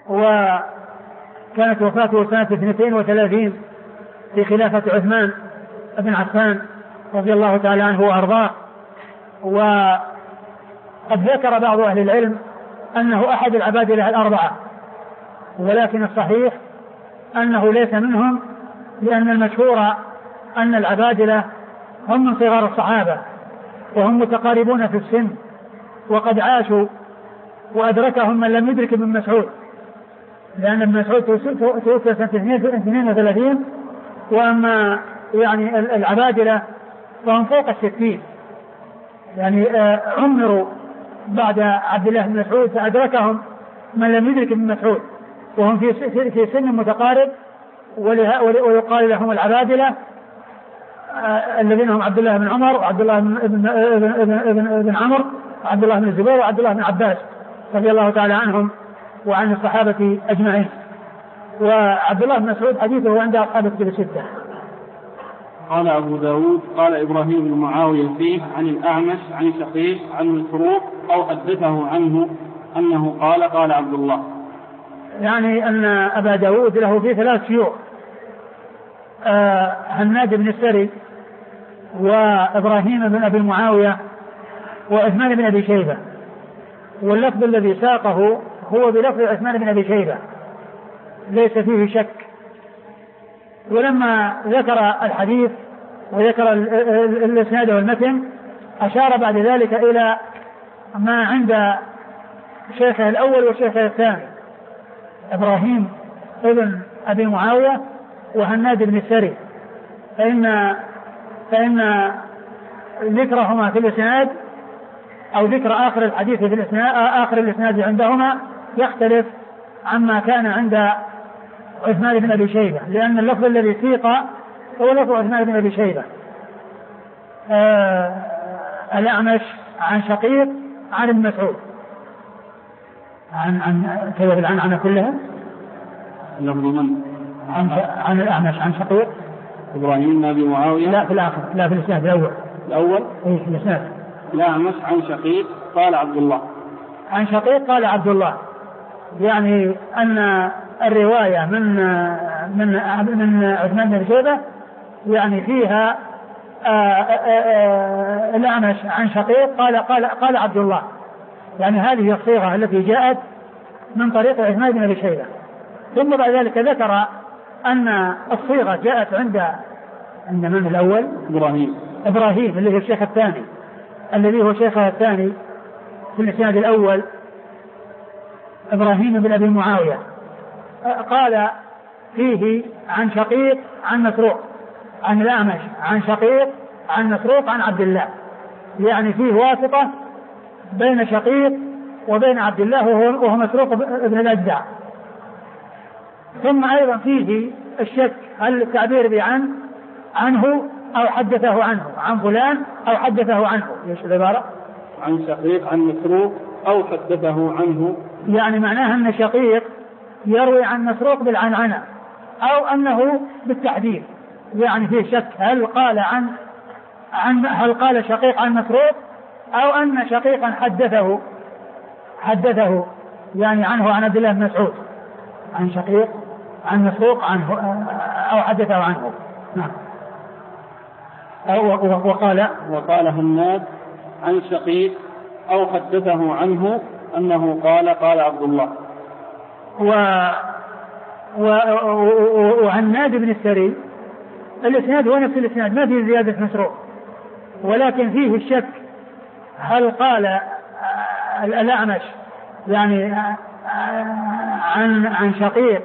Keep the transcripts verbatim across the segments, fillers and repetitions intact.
وكانت وفاته سنة اثنتين وثلاثين في خلافة عثمان بن عفان رضي الله تعالى عنه وأرضاه. وقد ذكر بعض أهل العلم أنه أحد العبادلة الأربعة، ولكن الصحيح أنه ليس منهم، لأن المشهور أن العبادلة هم من صغار الصحابة وهم متقاربون في السن وقد عاشوا وأدركهم من لم يدرك ابن مسعود، لأن ابن مسعود توفي سنة اثنين وثلاثين، وأما يعني العبادلة فهم فوق الستين، يعني عمروا بعد عبد الله بن مسعود فأدركهم من لم يدرك ابن مسعود وهم في في سن متقارب، ويقال لهم العبادلة الذين هم عبد الله بن عمر وعبد الله بن ابن ابن ابن, ابن عمرو وعبد الله بن الزبير وعبد الله بن عباس رضي الله تعالى عنهم وعن الصحابة أجمعين. وعبد الله بن مسعود حديثه عند أصحاب الكتب الستة. قال أبو داود قال إبراهيم بن معاوية فيه عن الأعمش عن شقيق عن مسروق أو حدثه عنه أنه قال قال عبد الله. يعني أن أبا داود له في ثلاث شيوخ، آه هناد بن السري وإبراهيم بن أبي معاوية وعثمان بن أبي شيبة، واللفظ الذي ساقه هو بلفظ عثمان بن أبي شيبة ليس فيه شك. ولما ذكر الحديث وذكر الإسناد والمتن أشار بعد ذلك إلى ما عند شيخه الأول وشيخه الثاني إبراهيم ابن أبي معاوية وهناد بن السري، فإن فإن ذكرهما في الإسناد أو ذكر آخر الحديث في الإسناد آخر الإسناد عندهما يختلف عما كان عند عثمان بن أبي شيبة، لأن اللفظ الذي سيق هو لفظ عثمان بن أبي شيبة. آه الأعمش عن شقيق عن ابن مسعود عن عن كيف العنعنة كلها عن عن الأعمش عن شقيق إبراهيم بن أبي معاوية لا في الآخر لا في الإسناد الأول الأول إيه في الإسناد الأعمش عن شقيق قال عبد الله عن شقيق قال عبد الله، يعني أن الرواية من من من عثمان بن شيبة يعني فيها الأعمش عن شقيق قال قال قال عبد الله، يعني هذه الصيغة التي جاءت من طريق عثمان بن شيبة. ثم بعد ذلك ذكر أن الصيغة جاءت عند عند من الأول إبراهيم إبراهيم اللي هو الشيخ الثاني الذي هو شيخه الثاني في الإسناد الأول إبراهيم بن أبي معاوية، قال فيه عن شقيق عن مسروق عن الأعمش عن شقيق عن مسروق عن عبد الله، يعني فيه واسطة بين شقيق وبين عبد الله وهو مسروق ابن الأجدع. ثم أيضا فيه الشك هل التعبير بعن عنه أو حدثه عنه عن فلان أو حدثه عنه، ايش العبارة؟ عن شقيق عن مسروق أو حدثه عنه، يعني معناها أن شقيق يروي عن مسروق بالعنعنة أو أنه بالتحديد، يعني فيه شك هل قال عن عن هل قال شقيق عن مسروق أو أن شقيقا حدثه حدثه يعني عنه عن عبد الله بن مسعود عن شقيق عن مسروق عنه أو حدثه عنه. نعم. وقال وقال هناد عن شقيق أو حدثه عنه أنه قال قال عبد الله. و وهناد بن السري الإسناد هو نفس الإسناد ما فيه زيادة مسروق، ولكن فيه الشك هل قال الأعمش يعني عن عن شقيق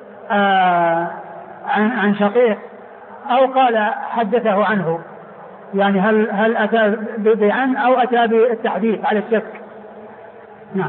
عن عن شقيق أو قال حدثه عنه، يعني هل هل أتى بعن أو أتى بالتحديث على الشك. نعم.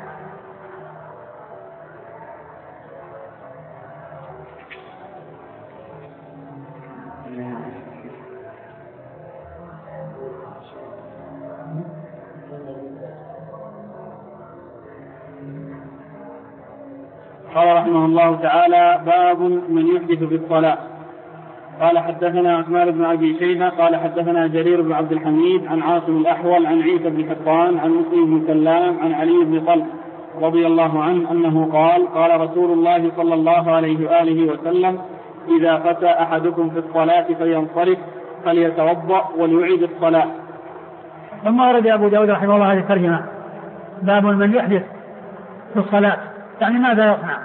قال رحمه الله تعالى باب من يحدث في الصلاة. قال حدثنا عثمان بن أبي شيبة قال حدثنا جرير بن عبد الحميد عن عاصم الأحول عن عيسى بن حطان عن مسلم بن سلام عن علي بن طلق رضي الله عنه أنه قال قال رسول الله صلى الله عليه وآله وسلم إذا فتى أحدكم في الصلاة فينصرف فليتوضأ وليعيد الصلاة. ثم ورد أبو داود رحمه الله هذه الترجمة باب من يحدث في الصلاة يعني ماذا يصنع؟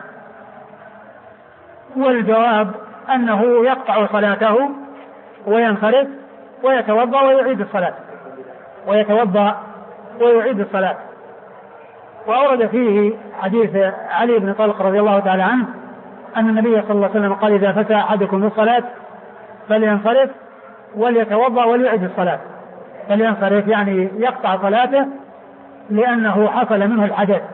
والجواب أنه يقطع صلاته وينصرف ويتوضأ ويعيد الصلاة ويتوضأ ويعيد الصلاة. وأورد فيه حديث علي بن طلق رضي الله تعالى عنه أن النبي صلى الله عليه وسلم قال إذا فتى أحدكم في الصلاة فلينصرف وليتوضأ وليعيد الصلاة. فلينصرف يعني يقطع صلاته لأنه حصل منه الحدث،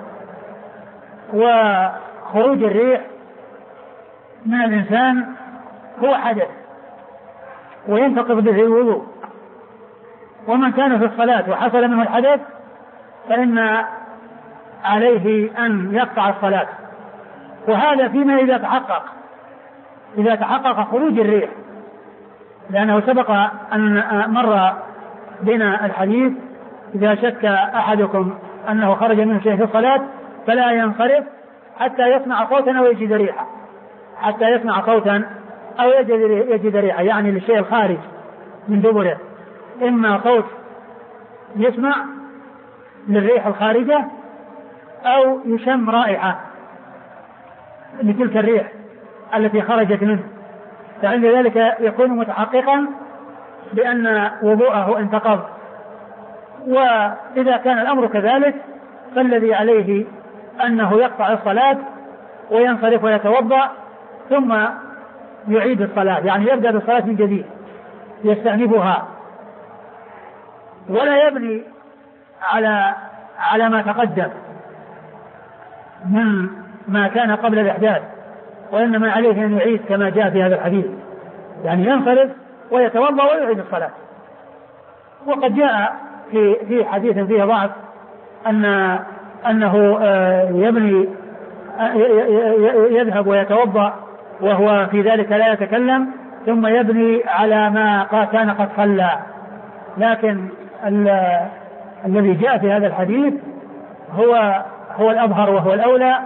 وخروج الريح من الإنسان هو حدث وينتقض به الوضوء، ومن كان في الصلاة وحصل منه الحدث فإن عليه أن يقطع الصلاة. وهذا فيما إذا تحقق إذا تحقق خروج الريح، لأنه سبق أن مر بنا الحديث إذا شك أحدكم أنه خرج منه شيء في الصلاة فلا ينصرف حتى يسمع صوتا أو يجد ريحا حتى يسمع صوتا أو يجد ريحا يعني للشيء الخارج من دبره، إما صوت يسمع للريح الخارجة أو يشم رائحة لتلك الريح التي خرجت منه، فعند ذلك يكون متحققا بأن وضوءه انتقض. وإذا كان الأمر كذلك فالذي عليه أنه يقطع الصلاة وينصرف ويتوضأ ثم يعيد الصلاة، يعني يبدأ بالصلاة من جديد يستأنفها ولا يبني على على ما تقدم من ما كان قبل الإحداث، وإنما عليه أن يعيد كما جاء في هذا الحديث، يعني ينصرف ويتوضأ ويعيد الصلاة. وقد جاء في في حديث فيه ضعف أن أنه يبني يذهب ويتوضأ وهو في ذلك لا يتكلم ثم يبني على ما كان قد صلى، لكن الذي جاء في هذا الحديث هو هو الأظهر وهو الأولى،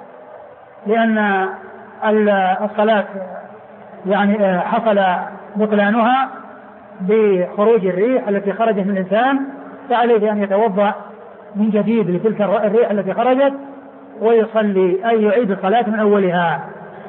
لأن الصلاة يعني حصل بطلانها بخروج الريح التي خرجت من الإنسان، فعليه أن يتوضأ من جديد لتلك الريح التي خرجت ويصلي أي يعيد الصلاة من أولها.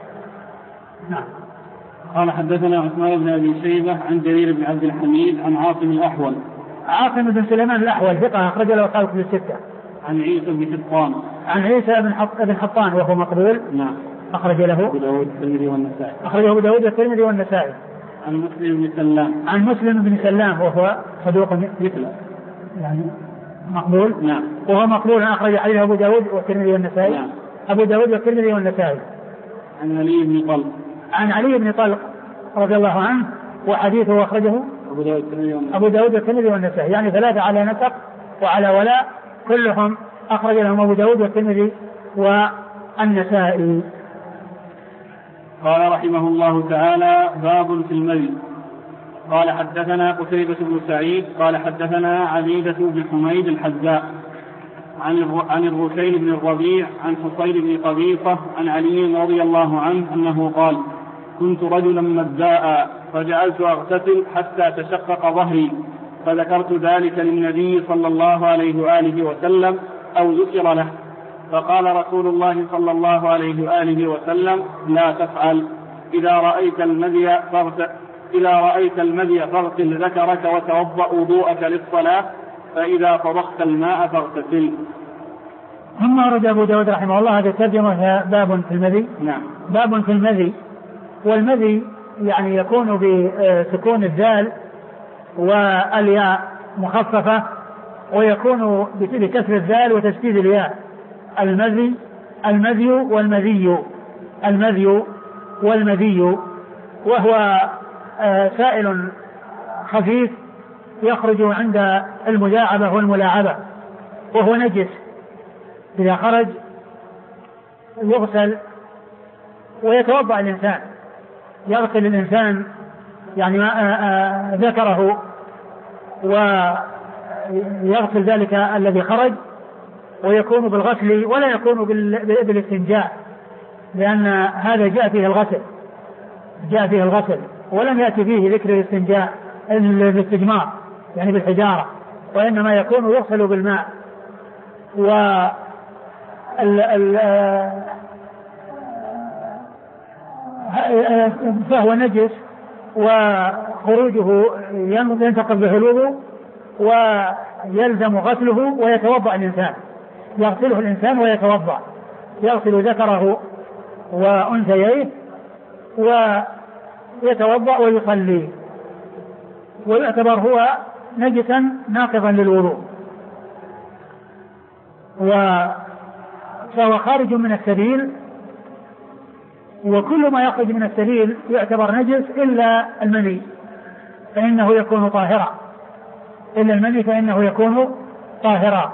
نعم. قال حدثنا عثمان بن أبي شيبة عن جرير بن عبد الحميد عن عاصم الأحول. عاصم بن سليمان الأحول ثقة أخرج له أصحاب الكتب الستة. عن عيسى بن حطان. عن عيسى بن حط... بن حطان وهو مقبول. نعم. أخرج له أبو داود والترمذي والنسائي. أخرجه أبو داود والترمذي والنسائي. عن مسلم بن سلام. عن مسلم بن سلام وهو صدوق مثله يعني مقبول. نعم. وهو مقبول أخرج حديث أبو داود والترمذي والنسائي. نعم. أبو داود والترمذي والنسائي. عن علي بن طلق. عن علي بن طلق رضي الله عنه وحديثه أخرجه أبو داود والترمذي أبو داود والترمذي والنسائي، يعني ثلاثة على نسق وعلى ولاء كلهم أخرج لهم أبو داود والترمذي والنسائي. قال رحمه الله تعالى باب في المذي. قال حدثنا قتيبة بن سعيد قال حدثنا عبيدة بن حميد الحذاء عن عن الركين بن الربيع عن حصين بن قبيصة عن علي رضي الله عنه أنه قال كنت رجلا مداء فجعلت أغتسل حتى تشقق ظهري فذكرت ذلك للنبي صلى الله عليه وآله وسلم أو ذكر له فقال رسول الله صلى الله عليه وآله وسلم لا تفعل إذا رأيت المذي فاغتسل إذا رأيت المذي فاغسل ذكرك وتوضأ وضوءك للصلاة فإذا طبخت الماء فاغتسل. ثم ورد أبو داود رحمه الله هذا الترجمة باب في المذي. نعم. باب في المذي، والمذي يعني يكون بسكون الذال والياء مخففة، ويكون بكسر الذال وتشديد الياء. المذي المذي والمذي المذي والمذي وهو سائل خفيف يخرج عند المداعبة والملاعبة، وهو نجس إذا خرج يغسل ويتوضأ الإنسان، يغسل الإنسان يعني ذكره ويغسل ذلك الذي خرج ويكون بالغسل ولا يكون بالاستنجاء، لأن هذا جاء فيه الغسل جاء فيه الغسل ولم يأتي فيه ذكر الاستنجاء الاستجمار يعني بالحجارة، وإنما يكون يغسل بالماء. و فهو نجس وخروجه ينتقض به الوضوء ويلزم غسله ويتوضأ الإنسان، يغسله الإنسان ويتوضأ، يغسل ذكره وأنثييه ويتوضأ ويصلي، ويعتبر هو نجسا ناقضا للوضوء، فهو خارج من السبيل، وكل ما يخرج من السبيل يعتبر نجس إلا المني فإنه يكون طاهرا إلا المني فإنه يكون طاهرا.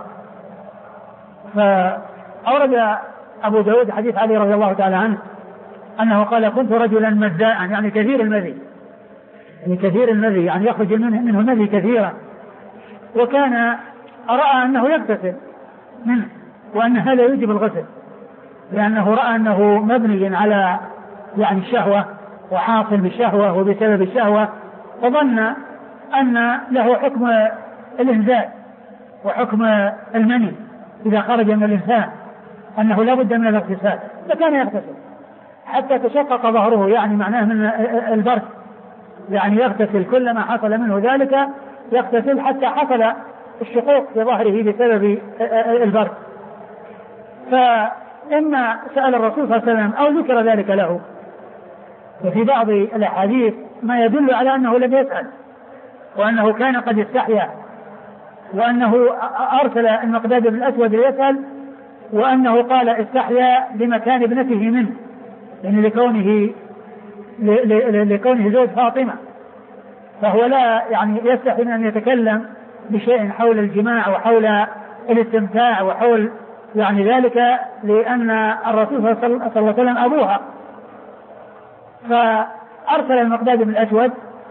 فأورد أبو داود حديث علي رضي الله تعالى عنه أنه قال كنت رجلا مزاء يعني كثير المذي يعني كثير المذي يعني يخرج منه المذي كثيرا، وكان رأى أنه يغتسل منه وأن هذا يجب الغسل، لأنه رأى أنه مبني على يعني الشهوة وحاصل بالشهوة وبسبب الشهوة، فظن أن له حكم الإنزال وحكم المني إذا خرج من الإنسان أنه لا بد من الاغتسال، فكان يغتسل حتى تشقق ظهره يعني معناه من البرد، يعني يغتسل كلما حصل منه ذلك يغتسل حتى حصل الشقوق في ظهره بسبب البرد. فإما سأل الرسول صلى الله عليه وسلم أو ذكر ذلك له، وفي بعض الأحاديث ما يدل على أنه لم يسأل وأنه كان قد استحيا، وأنه أرسل المقداد بن الأسود ليسأل، وأنه قال استحيا لمكان ابنته منه يعني لكونه لكونه زوج فاطمة، فهو لا يعني يستحي من أن يتكلم بشيء حول الجماع وحول الاستمتاع وحول يعني ذلك، لأن الرسول صلى الله عليه وسلم أبوها. فأرسل المقداد بن الأسود،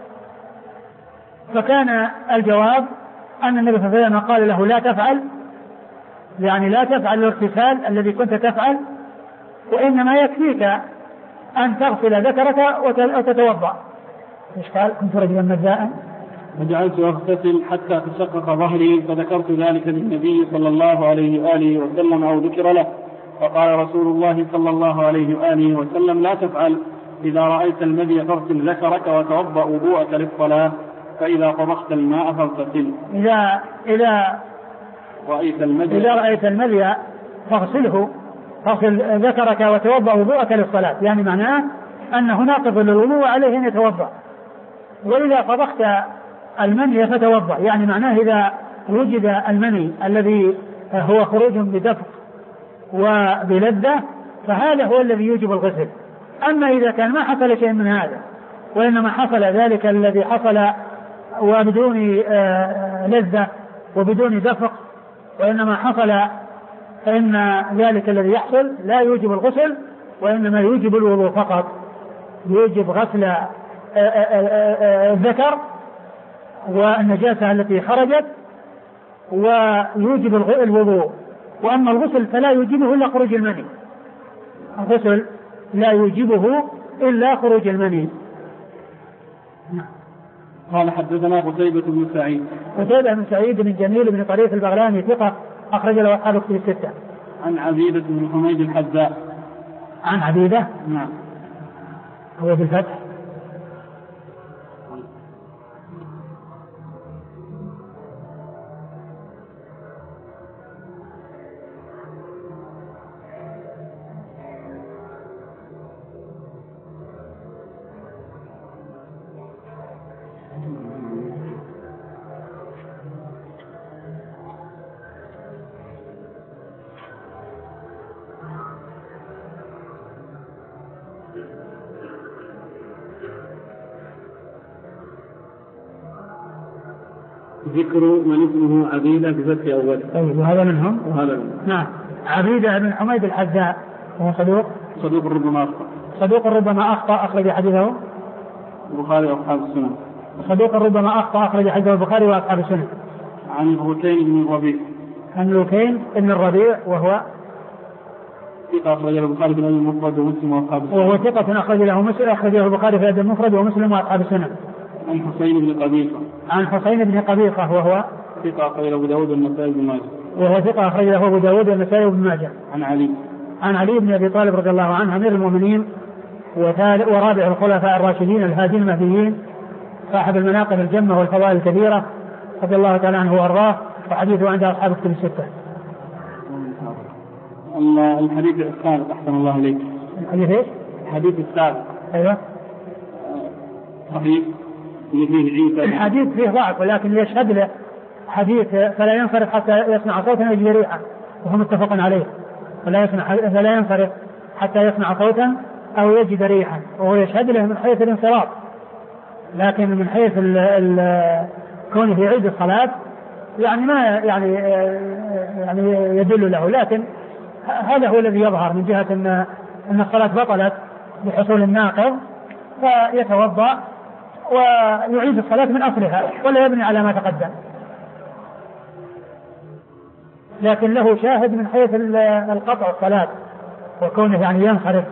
فكان الجواب أن النبي صلى الله عليه وسلم قال له لا تفعل، يعني لا تفعل الاغتسال الذي كنت تفعل، وإنما يكفيك أن تغسل ذكرك وتتوضأ. إيش قال؟ كنت رجلا مزاء وجعلت أغتسل حتى تشقق ظهري، فذكرت ذلك للنبي صلى الله عليه وآله وسلم أو ذكر له، فقال رسول الله صلى الله عليه وآله وسلم لا تفعل، إذا رأيت المذي فاغسل ذكرك وتوضأ وضوءك للصلاة، فإذا طبخت الماء فاغتسل. إذا إذا رأيت المذي إذا رأيت المذي فاغسله، فاغسل ذكرك وتوضأ وضوءك للصلاة، يعني معناه أنه ناقض للوضوء وعليه أن يتوضأ. وإذا طبخت المني فتوضأ، يعني معناه إذا وجد المني الذي هو خروج بدفق وبلذة فهذا هو الذي يوجب الغسل. أما إذا كان ما حصل شيء من هذا وإنما حصل ذلك الذي حصل وبدون لذة وبدون دفق وإنما حصل، فإن ذلك الذي يحصل لا يوجب الغسل وإنما يوجب الوضوء فقط، يوجب غسل الذكر والنجاسة التي خرجت ويوجب الوضوء. وأما الغسل فلا يوجبه إلا خروج المني، الغسل لا يوجبه إلا خروج المني. قال حدثنا قتيبة بن سعيد قتيبة بن سعيد بن جميل بن طريف البغلاني ثقة أخرج له أصحاب الكتب الستة. عن عبيدة بن حميد الحذاء. عن عبيدة نعم هو بالفتح. ذكر من اسمه عبيدة بفتح أول. طيب وهذا منهم؟ وهذا منهم. نعم. عبيدة بن حميد الحذاء هو صدوق؟ صدوق ربما أخطأ. صدوق ربما أخطأ أخرج حديثه البخاري وأصحاب السنن. صدوق ربما أخطأ أخرج حديثه البخاري وأصحاب السنن. عن الحسين بن الربيع. مملوكين ابن الربيع وهو ثقة أخرج له البخاري في الأدب المفرد ومسلم وأصحاب السنن. وهو ثقة أخرج له مسلم أخرج له البخاري في الأدب المفرد ومسلم وأصحاب السنن. عن حسين بن قبيصة. عن حسين بن قبيصة وهو ثقة أخرج له أبو داود والنسائي بن ماجه. وهو ثقة أخرج له أبو داود والنسائي بن ماجه. عن علي. عن علي بن أبي طالب رضي الله عنه أمير المؤمنين ورابع الخلفاء الراشدين الهادين المهديين صاحب المناقب الجمة والفضائل الكبيرة رضي الله تعالى عنه وأرضاه وحديثه عند أصحاب الكتب الستة. الحديث السابق أحسن الله إليك. الحديث إيش؟ الحديث السابق. أيوه. صحيح. الحديث فيه ضعف ولكن يشهد له حديث فلا ينفرد حتى يسمع صوتا يجد ريحا وهو متفق عليه. فلا يسمع فلا ينفرد حتى يسمع صوتا أو يجد ريحا وهو يشهد له من حيث الانصراف، لكن من حيث ال ال كونه يعيد الصلاة يعني ما يعني يعني يدل له، لكن هذا هو الذي يظهر من جهة أن أن الصلاة بطلت بحصول الناقض فيتوضأ ويعيد الصلاة من أصلها ولا يبني على ما تقدم، لكن له شاهد من حيث القطع الصلاة وكونه يعني ينصرف.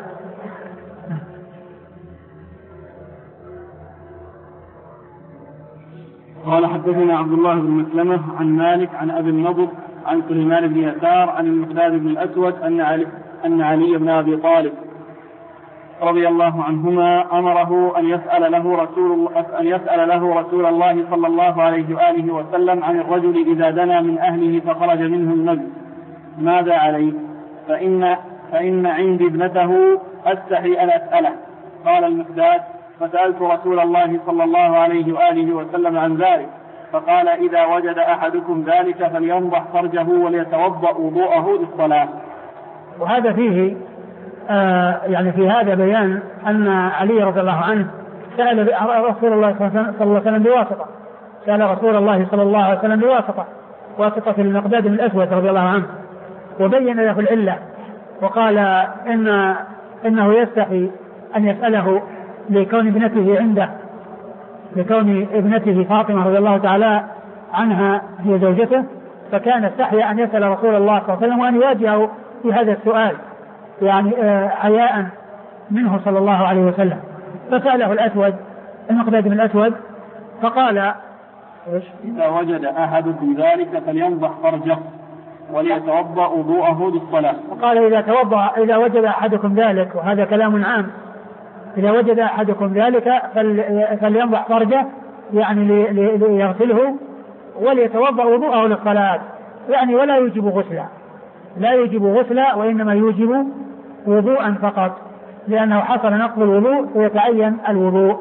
قال حدثنا عبد الله بن مسلمة عن مالك عن أبي النضر عن سليمان بن يسار عن المقداد بن الأسود أن علي, أن علي بن أبي طالب رضي الله عنهما أمره أن يسأل له رسول الله أن يسأل له رسول الله صلى الله عليه وآله وسلم عن الرجل إذا دنا من أهله فخرج منه النبي ماذا عليه؟ فإن فإن عندي ابنته أستحي أن أسأله. قال المقداد فسألت رسول الله صلى الله عليه وآله وسلم عن ذلك فقال إذا وجد أحدكم ذلك فلينضح فرجه وليتوضأ وضوءه للصلاة. وهذا فيه آه يعني في هذا بيان أن علي رضي الله عنه سأل رسول الله صلى الله عليه وسلم بواسطة سأل رسول الله صلى الله عليه وسلم بواسطة واسطة المقداد بن الأسود رضي الله عنه وبين له العلة وقال إن إنه يستحي أن يسأله لكون ابنته عنده لكون ابنته فاطمة رضي الله تعالى عنها هي زوجته، فكان استحي أن يسأل رسول الله صلى الله عليه وسلم وأن يواجهه في هذا السؤال يعني حياء منه صلى الله عليه وسلم. فسأله الأسود المقداد بن الأسود فقال إذا وجد أحدكم ذلك فلينضح فرجه وليتوضأ وضوءه للصلاة. وقال إذا توضأ إذا وجد أحدكم ذلك، وهذا كلام عام، إذا وجد أحدكم ذلك فلينضح فرجه يعني ليغسله وليتوضأ وضوءه للصلاة، يعني ولا يوجب غسلا لا يوجب غسلا وإنما يوجب وضوءا فقط، لأنه حصل نقض الوضوء ويتعين الوضوء.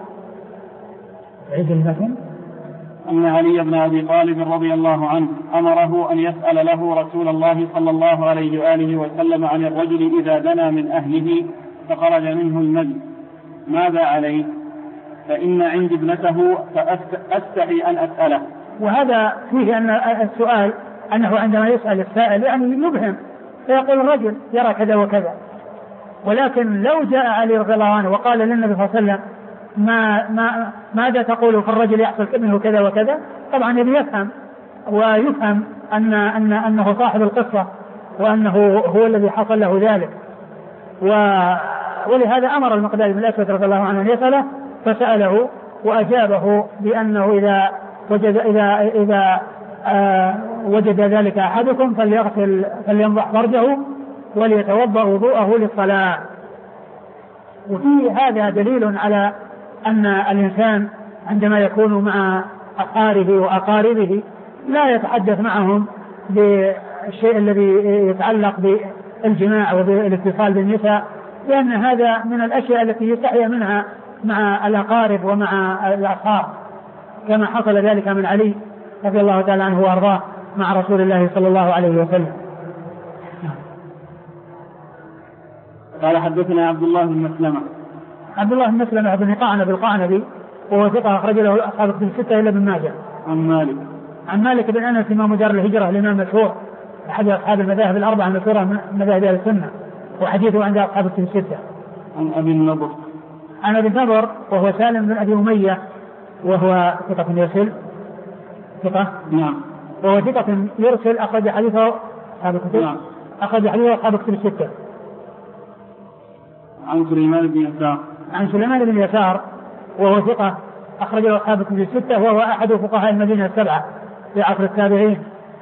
عيد المثل أن علي بن أبي طالب رضي الله عنه أمره أن يسأل له رسول الله صلى الله عليه وآله وسلم عن الرجل إذا دنا من أهله فخرج منه المذي ماذا عليه؟ فإن عندي ابنته فأستحي أن أسأله. وهذا فيه أن السؤال أنه عندما يسأل السائل يعني يبهم فيقول الرجل يرى كذا وكذا، ولكن لو جاء علي رضي الله عنه وقال للنبي صلى الله عليه وسلم ما ما ماذا تقول في الرجل يحصل منه كذا وكذا، طبعا يبي يفهم ويفهم أن أن أنه صاحب القصة وأنه هو الذي حصل له ذلك. ولهذا أمر المقداد بن الأسود رضي الله عنه أن يسأله فسأله وأجابه بأنه إذا وجد إذا إذا آه وجد ذلك أحدكم فليغسل فلينضح فرجه وليتوضأ وضوءه للصلاة. وفي هذا دليل على أن الإنسان عندما يكون مع أقاربه وأقاربه لا يتحدث معهم بالشيء الذي يتعلق بالجماع وبالاتصال بالنساء، لأن هذا من الأشياء التي يستحي منها مع الأقارب ومع الأصحاب، كما حصل ذلك من علي رضي الله تعالى عنه وأرضاه مع رسول الله صلى الله عليه وسلم. قال حدثنا عبد الله بن مسلمة. عبد الله بن مسلمة بن قعنب القعنبي وهو ثقة أخرج له أصحاب الكتب الستة إلا ابن ماجه. عن مالك. عن مالك بن أنس إمام دار الهجرة الإمام المشهور أحد أصحاب المذاهب الأربعة المشهورة من مذاهب أهل السنة، وحديثه عند أصحاب الكتب الستة. عن أبي النضر. عن أبي النضر وهو سالم بن أبي أمية وهو ثقة يرسل ثقة. نعم. وهو ثقة يرسل أخرج حديثه أصحاب الكتب نعم. أخرج حديثه أصحاب الكتب الستة. عن سليمان بن يسار عن سليمان بن يسار وهو ثقة أخرجه أصحاب الكتب الستة وهو أحد فقهاء المدينة السبعة في عصر التابعين.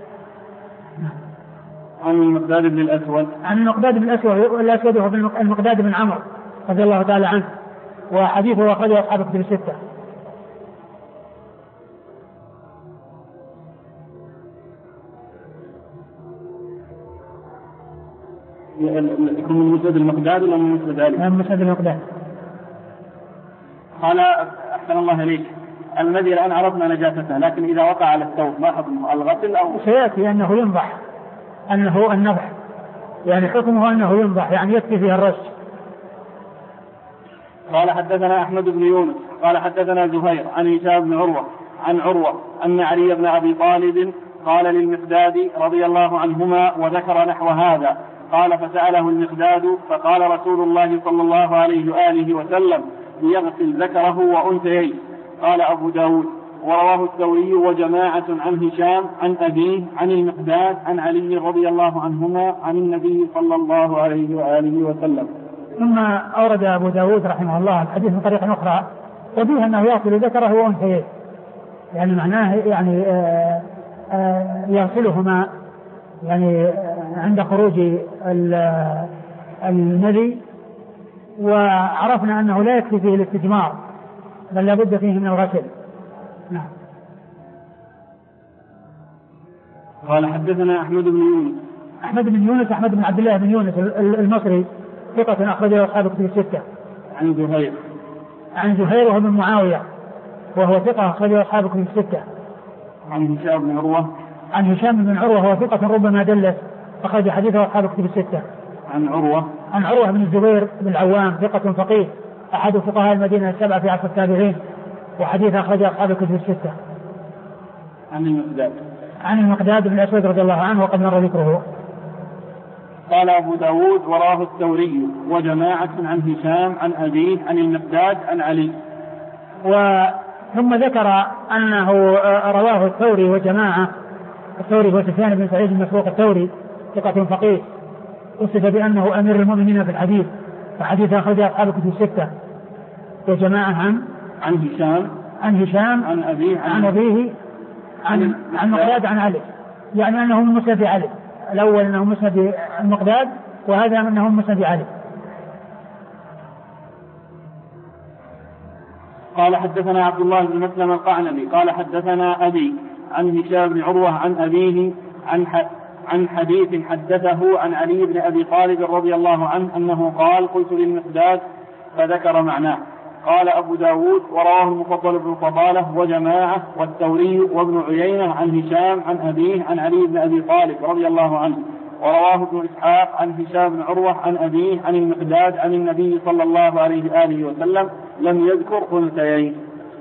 عن المقداد بن الأسود عن المقداد بن الأسود الأسود وهو المقداد بن عمرو رضي الله تعالى عنه وحديثه أخرجه أصحاب الكتب الستة. يكون من مسند المقداد ولا من مسند ذلك؟ من مسند المقداد. قال أحسن الله إليك الذي الآن عرفنا نجاسته لكن إذا وقع على الثوب ما حكمه الغسل أو سيأتي أنه ينضح أنه النضح يعني حكمه أنه ينضح يعني يكفي فيه الرش. قال حدثنا أحمد بن يونس قال حدثنا زهير عن هشام بن عروة عن عروة أن علي بن أبي طالب قال للمقداد رضي الله عنهما وذكر نحو هذا قال فسأله المقداد فقال رسول الله صلى الله عليه وآله وسلم ليغسل ذكره وأنثيه. قال أبو داود ورواه الثوري وجماعة عن هشام عن أبيه عن المقداد عن علي رضي الله عنهما عن النبي صلى الله عليه وآله وسلم. ثم أورد أبو داود رحمه الله الحديث من طريقة أخرى وفيه أنه يغسل ذكره وأنثيه يعني معناه يعني آآ آآ يغسلهما يعني عند خروج المذي وعرفنا أنه لا يكفي فيه الاستجمار بل لا بد فيه من الغسل. نعم. قال حدثنا أحمد بن يونس أحمد بن يونس أحمد بن عبد الله بن يونس المصري ثقة أخرجه أصحاب الكتب الستة. عن زهير عن زهير وهو بن معاوية وهو ثقة أخرجه أصحاب الكتب الستة. عن هشام بن عروة عن هشام بن عروة وهو ثقة ربما دلس أخرج حديثه أصحاب الكتب الستة. عن عروة عن عروة بن الزبير بن العوام ثقة فقيه أحد فقهاء المدينة السبعة في عصر التابعين وحديث أخرجه أصحاب الكتب الستة. عن المقداد عن المقداد بن الأسود رضي الله عنه وقد مر ذكره. قال أبو داود وراه الثوري وجماعة عن هشام عن أبيه عن المقداد عن علي. وثم ذكر أنه رواه الثوري وجماعة. الثوري هو سفيان بن سعيد بن مسروق الثوري ثقة فقيه وصف بأنه أمير المؤمنين في الحديث وحديث أخرجه أصحاب الكتب الستة. وجماعة عن عن هشام عن هشام عن أبيه عن أبيه عن عن مقداد عن علي يعني أنه من مسند علي. الأول أنه مسند المقداد وهذا أنه مسند علي. قال حدثنا عبد الله بن مسلم القعنبي قال حدثنا أبي عن هشام بن عروة عن أبيه عن عن حديث حدثه عن علي بن أبي طالب رضي الله عنه أنه قال قلت للمقداد فذكر معناه. قال أبو داود وراه المفضل بن فضالة وجماعة والثوري وابن عيينة عن هشام عن أبيه عن علي بن أبي طالب رضي الله عنه ورواه ابن إسحاق عن هشام بن عروة عن أبيه عن المقداد عن النبي صلى الله عليه وآله وسلم لم يذكر أنثيين.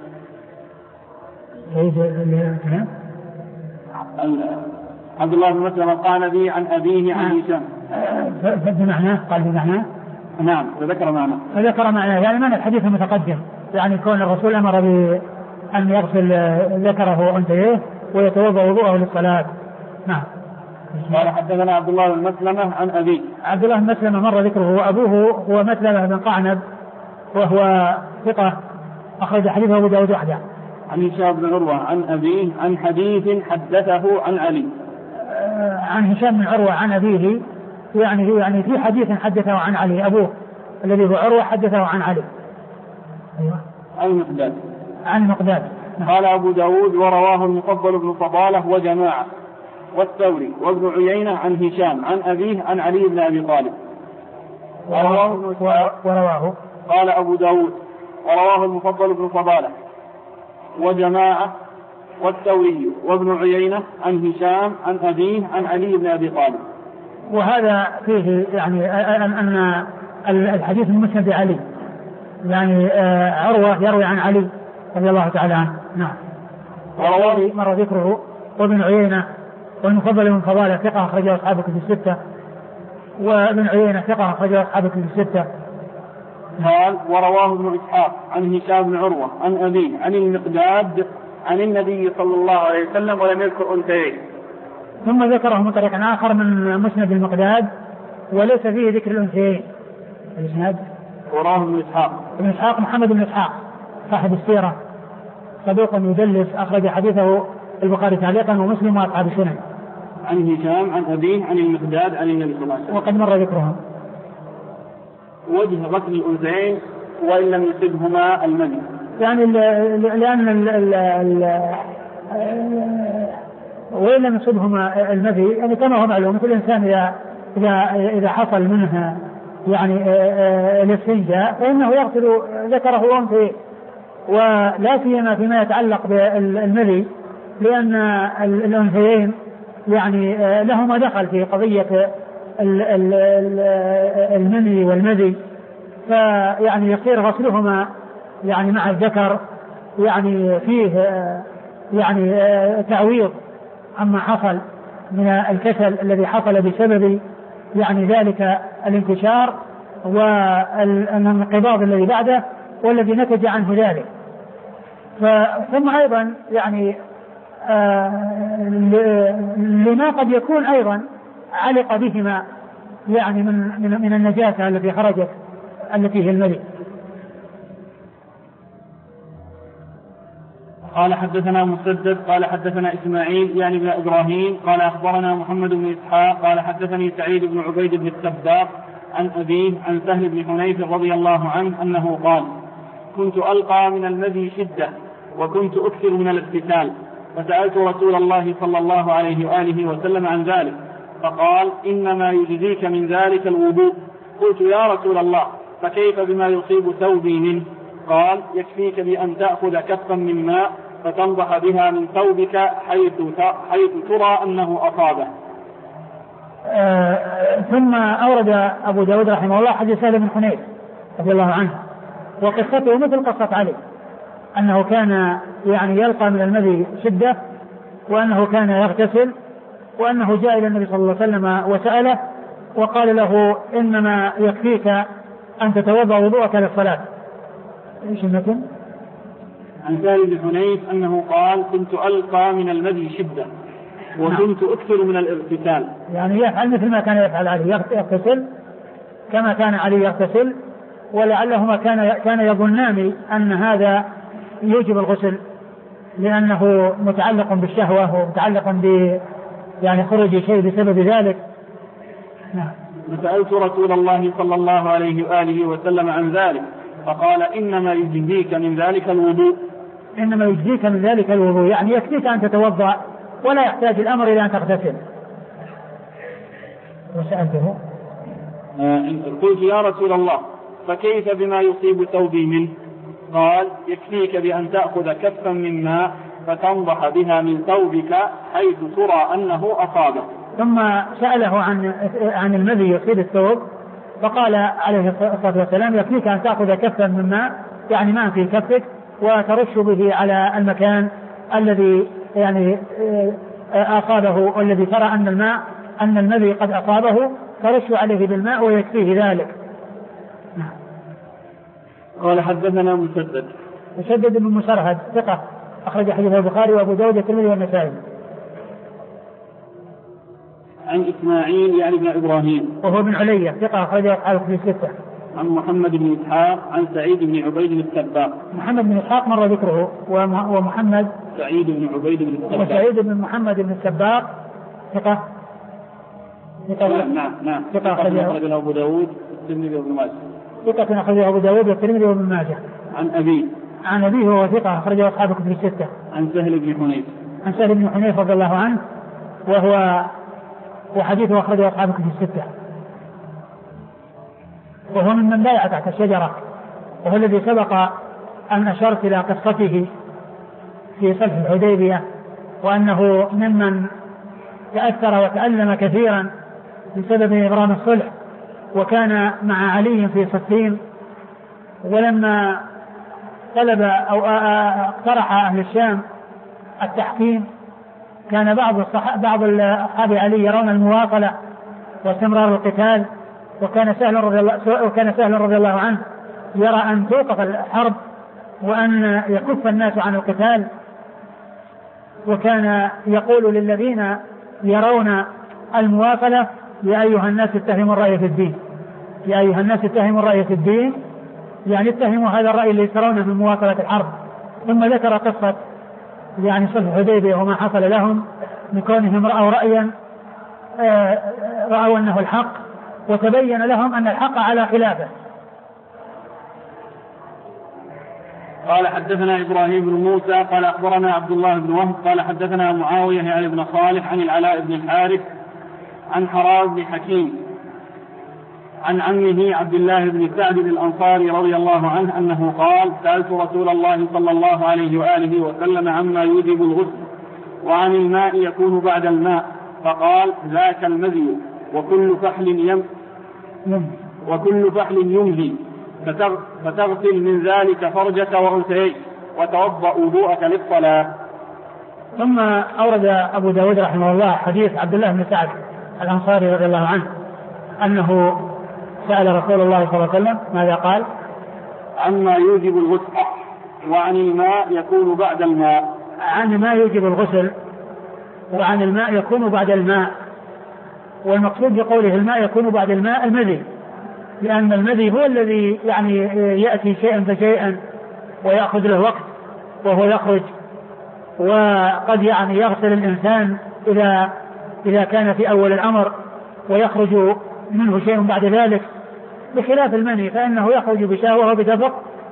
عبد الله بن مسلم القعنبي عن أبيه عن هشام بمعناه قال بمعناه نعم وذكر معناه فذكر معناه يعني معنى الحديث المتقدم يعني كون الرسول أمر بأن يغسل ذكره وأنثيه ويتوضأ وضوءه للصلاة. نعم. قال حدثنا عبد الله بن مسلمة عن أبيه. عبد الله بن مسلمة مر ذكره وأبوه هو مسلمة بن قعنب وهو ثقة أخرج حديثه أبو داود وحده. عن هشام بن عروة عن أبيه عن حديث حدثه عن علي. عن هشام بن عروة عن أبيه يعني يعني في حديث حدثه عن علي أبوه الذي هو عروة حدثه عن علي. أيوة. عن المقداد. عن المقداد. قال أبو داود ورواه المفضل بن فضالة وجماعة والثوري وابن عيينة عن هشام عن أبيه عن علي بن أبي طالب. ورواه, ورواه قال أبو داود ورواه المفضل بن فضالة وجماعة والثوري وابن عيينة عن هشام عن أبيه عن علي بن أبي طالب. وهذا فيه يعني أن الحديث من مسند علي يعني عروة يروي عن علي رضي الله تعالى عنه. نعم. ورواه مر ذكره وابن عيينة والمفضل من فضالة ثقة أخرجه أصحاب الكتب الستة وابن عيينة ثقة أخرجه أصحاب الكتب الستة. قال ورواه ابن إسحاق عن هشام بن عروة عن أبيه عن المقداد عن النبي صلى الله عليه وسلم ولم يذكر أنثيين. ثم ذكره من طريق آخر من مسند المقداد وليس فيه ذكر الأنثيين. الإسناد وراه ابن إسحاق ابن إسحاق محمد بن إسحاق صاحب السيرة صدوق يدلس أخرج حديثه البخاري تعليقا ومسلم وأصحاب السنن. عن هشام عن أبيه عن المقداد عن النبي صلى الله عليه وسلم. وقد مر ذكرهم. وجه غسل الأنثيين وإن لم يصبهما المني يعني لأن ال ال ال وإن لم يصبهما المذي يعني كما هو معلوم مثل الإنسان إذا إذا إذا حصل منها يعني الاستنجاء فإنه يغسل ذكره وأنثيه ولا سيما فيما يتعلق بالمذي لأن الأنثيين يعني لهما دخل في قضية المني والمذي فيعني يصير غسلهما يعني مع الذكر يعني فيه يعني تعويض عما حصل من الكسل الذي حصل بسبب يعني ذلك الانتشار والانقباض الذي بعده والذي نتج عنه ذلك. ثم أيضا يعني لما قد يكون أيضا علق بهما يعني من من, من النجاسة التي خرجت التي هي المذي. قال حدثنا مسدد قال حدثنا إسماعيل يعني بن إبراهيم قال أخبرنا محمد بن إسحاق قال حدثني سعيد بن عبيد بن السباق عن أبيه عن سهل بن حنيف رضي الله عنه أنه قال كنت ألقى من المذي شدة وكنت أكثر من الاغتسال فسألت رسول الله صلى الله عليه وآله وسلم عن ذلك فقال إنما يجزيك من ذلك الوضوء. قلت يا رسول الله فكيف بما يصيب ثوبي منه؟ قال يكفيك بأن تأخذ كفا من ماء فتنضح بها من ثوبك حيث حيث ترى أنه أصابه. آه ثم أورد أبو داود رحمه الله حديث سهل بن حنيف رضي الله عنه وقصته مثل قصة علي أنه كان يعني يلقى من المذي شدة وأنه كان يغتسل وأنه جاء إلى النبي صلى الله عليه وسلم وسأله وقال له إنما يكفيك أن تتوضأ وضوءك للصلاة. إيش المتن؟ عن سهل بن حنيف أنه قال كنت ألقى من المذي شدة وكنت أكثر من الاغتسال يعني يفعل مثل ما كان يفعل علي يغتسل كما كان علي يغتسل ولعلهما كان كان يظنان أن هذا يوجب الغسل لأنه متعلق بالشهوة ومتعلق ب يعني خروج شيء بسبب ذلك. نعم. فسألت رسول الله صلى الله عليه وآله وسلم عن ذلك فقال إنما يجزيك من ذلك الوضوء. إنما يجزيك من ذلك الوضوء يعني يكفيك أن تتوضأ ولا يحتاج الأمر إلى أن تغتسل. وسألته آه قلت يا رسول الله فكيف بما يصيب ثوبي منه؟ قال يكفيك بأن تأخذ كفا من ماء فتنضح بها من ثوبك حيث ترى أنه أصابه. ثم سأله عن عن الذي يصيب الثوب فقال عليه الصلاة والسلام يكفيك أن تأخذ كفا من ماء يعني ماء في كفك وترش به على المكان الذي يعني أصابه والذي ترى أن الماء أن المذي قد أصابه ترش عليه بالماء ويكفيه ذلك. قال حدثنا مسدد مسدد بن مسرهد ثقة أخرج حديث البخاري وأبو داود والترمذي والنسائي. عن إسماعيل يعني بن إبراهيم وهو بن علية ثقة أخرج أصحابه في الستة. عن محمد بن إسحاق عن سعيد بن عبيد بن السباق. محمد بن إسحاق مر ذكره ومحمد سعيد بن عبيد بن السباق وسعيد بن محمد بن السباق ثقة ثقة نعم نعم ثقة أخرجه أبو داود والترمذي وابن ماجه. ثقة أخرجه أبو داود والترمذي وابن ماجه. عن أبيه عن أبيه وهو ثقة أخرجه أصحاب كتب الستة. عن سهل بن حنيف عن سهل بن حنيف رضي الله عنه وهو وحديثه أخرجه أصحاب كتب الستة وهو ممن بايع تحت الشجرة وهو الذي سبق أن أشرت إلى قصته في صلح الحديبية وأنه ممن تأثر وتألم كثيرا بسبب إبرام الصلح وكان مع علي في صفين ولما طلب أو اقترح أهل الشام التحكيم كان بعض الصح... بعض أصحاب علي يرون المواصلة واستمرار القتال وكان سهل رضي الله وكان سهل رضي الله عنه يرى أن توقف الحرب وأن يكف الناس عن القتال وكان يقول للذين يرون المواصلة: يا أيها الناس اتهموا الرأي في الدين، يا أيها الناس اتهموا الرأي في الدين، يعني اتهموا هذا الرأي اللي يسرونه من مواصلة الحرب. ثم ذكر قصة يعني صلح الحديبية وما حصل لهم من كونهم رأوا رأيا رأوا أنه الحق، وتبين لهم أن الحق على خلافه. قال حدثنا إبراهيم بن موسى قال أخبرنا عبد الله بن وهب قال حدثنا معاوية يعني بن صالح عن العلاء بن الحارث عن حراز بن حكيم عن عمه عبد الله بن سعد الأنصاري رضي الله عنه أنه قال: سألت رسول الله صلى الله عليه وآله وسلم عما يوجب الغسل وعن الماء يكون بعد الماء، فقال: ذاك المذي وكل فحل يم وكل فحل يمهي، فتغسل من ذلك فرجك وأنثيك وتوضأ وضوءك للصلاة. ثم أورد أبو داود رحمه الله حديث عبد الله بن سعد الأنصاري رضي الله عنه أنه سأل رسول الله صلى الله عليه وسلم ماذا قال؟ عما يوجب الغسل وعن الماء يكون بعد الماء. عن ما يوجب الغسل وعن الماء يكون بعد الماء، والمقصود بقوله الماء يكون بعد الماء المذي، لأن المذي هو الذي يعني يأتي شيئا فشيئا ويأخذ له وقت وهو يخرج، وقد يعني يغسل الإنسان إذا إذا كان في أول الأمر ويخرج منه شيء بعد ذلك، بخلاف المني فإنه يخرج بشهوة وبدفق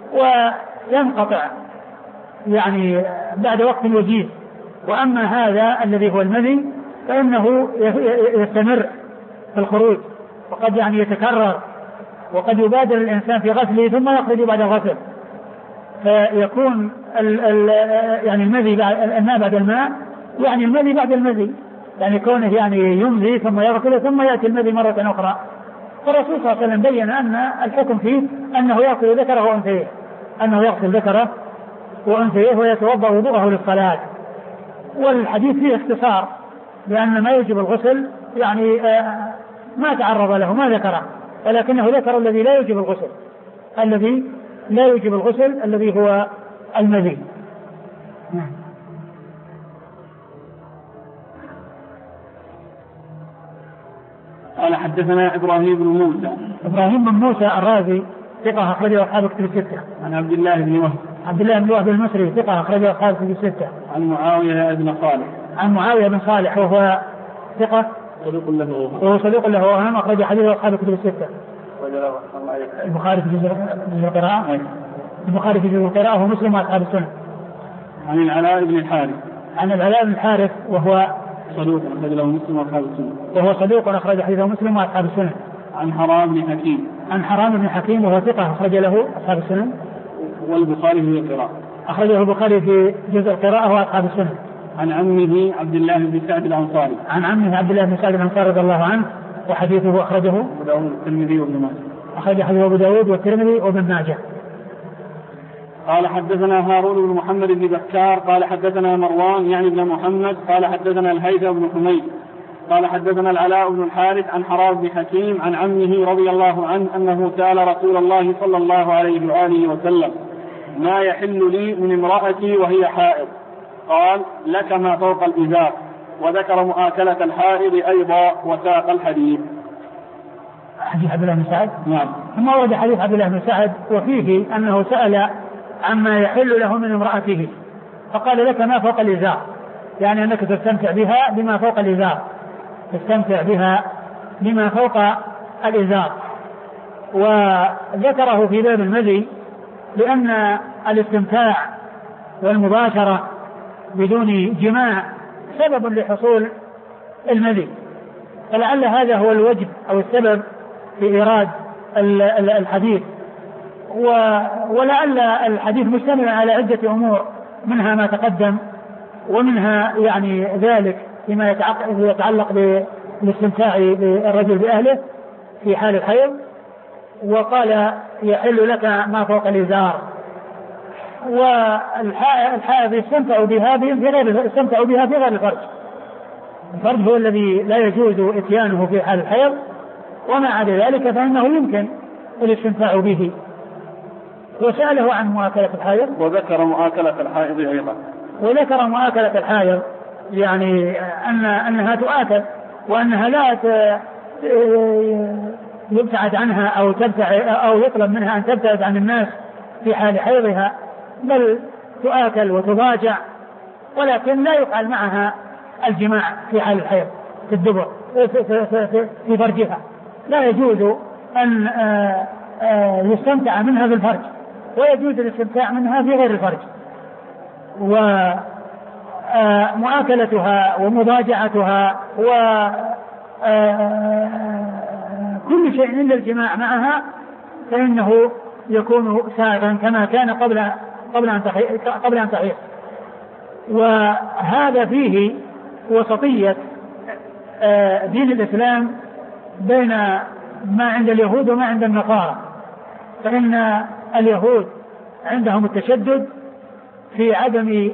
وينقطع يعني بعد وقت وجيز. وأما هذا الذي هو المني فإنه يستمر في الخروج، وقد يعني يتكرر، وقد يبادر الإنسان في غسله ثم يخرج بعد الغسل، فيكون ال ال يعني المذي الماء بعد الماء، يعني المذي بعد المذي، يعني كونه يعني يمضي ثم يغسل ثم يأتي المذي مرة أخرى. فالرسول صلى الله عليه وسلم بين أن الحكم فيه أنه يغسل ذكره وأنثيه، أنه يغسل ذكره وأنثيه ويتوضأ وضوءه للصلاة. والحديث فيه اختصار، لأن ما يجب الغسل يعني ما تعرض له ما ذكره، ولكنه ذكر الذي لا يجب الغسل، الذي لا يجب الغسل الذي هو المذي. قال حدثنا إبراهيم بن موسى إبراهيم بن موسى الرازي ثقة أخرجه أصحاب كتب الستة. عن عبد الله بن وهب عبد الله بن وهب المصري ثقة أخرجه أصحاب كتب الستة. عن معاوية بن صالح عن معاوية بن صالح وهو ثقة صدوق له وهو صدوق له وهم أخرج حديثه أصحاب كتب الستة. البخاري في جزء القراءة البخاري في جزء القراءة ومسلم وأصحاب السنة. عن العلاء بن الحارث عن العلاء بن الحارث وهو صدوق أخرج له مسلم وأصحاب السنة وهو صدوق أخرج حديثه مسلم وأصحاب السنة. عن حرام بن حكيم عن حرام بن حكيم وهو ثقة أخرج له أصحاب السنة والبخاري في القراءة أخرجه البخاري في جزء القراءة وأصحاب السنة. عن عمه عبد الله بن سعد الأنصاري عن عمه عبد الله بن سعد الأنصاري رضي الله عنه وحديثه أخرجه أبو داود والترمذي وابن ماجه أخرج حديث أبو داود والترمذي وابن ماجه. قال حدثنا هارون بن محمد بن بكار قال حدثنا مروان يعني بن محمد قال حدثنا الهيثم بن حميد قال حدثنا العلاء بن الحارث عن حرام بن حكيم عن عمه رضي الله عنه أنه سأل رسول الله صلى الله عليه وآله وسلم: ما يحل لي من امرأتي وهي حائض؟ قال: لك ما فوق الإزار. وذكر مؤاكلة الحائض أيضا وساق الحديث. حديث عبد الله بن سعد. نعم. ثم ورد حديث عبد الله بن سعد وفيه أنه سأل عما يحل له من امرأته فقال: لك ما فوق الإزار، يعني أنك تستمتع بها بما فوق الإزار، تستمتع بها بما فوق الإزار. وذكره في باب المذي لأن الاستمتاع والمباشرة بدون جماع سبب لحصول المذي، فلعل هذا هو الوجه أو السبب في إيراد الحديث. ولعل الحديث مشتمل على عدة أمور، منها ما تقدم ومنها يعني ذلك فيما يتعلق بالاستمتاع بالرجل بأهله في حال الحيض. وقال: يحل لك ما فوق الإزار. والحائض يستمتع بها في غير يستمتع بها في غير الفرج. الفرج هو الذي لا يجوز اتيانه في حال الحيض، وما عدا ذلك فإنه يمكن الاستمتاع به. وسأله عن مؤاكلة الحائض وذكر مؤاكلة الحائض أيضا. وذكر مؤاكلة الحائض يعني أن أنها تؤكل وأنها لا يبتعد عنها أو تبتعد أو يطلب منها أن تبتعد عن الناس في حال حيضها، بل تؤكل وتضاجع، ولكن لا يفعل معها الجماع في حال الحيض في الدبر في, في, في, في فرجها. لا يجوز أن يستمتع منها بالفرج، ويجوز الاستمتاع منها في غير الفرج. ومؤاكلتها ومضاجعتها وكل شيء إلا الجماع معها فإنه يكون سائغا كما كان قبل قبل أن قبل أن تحيض. وهذا فيه وسطية دين الإسلام بين ما عند اليهود وما عند النصارى، فإن اليهود عندهم التشدد في عدم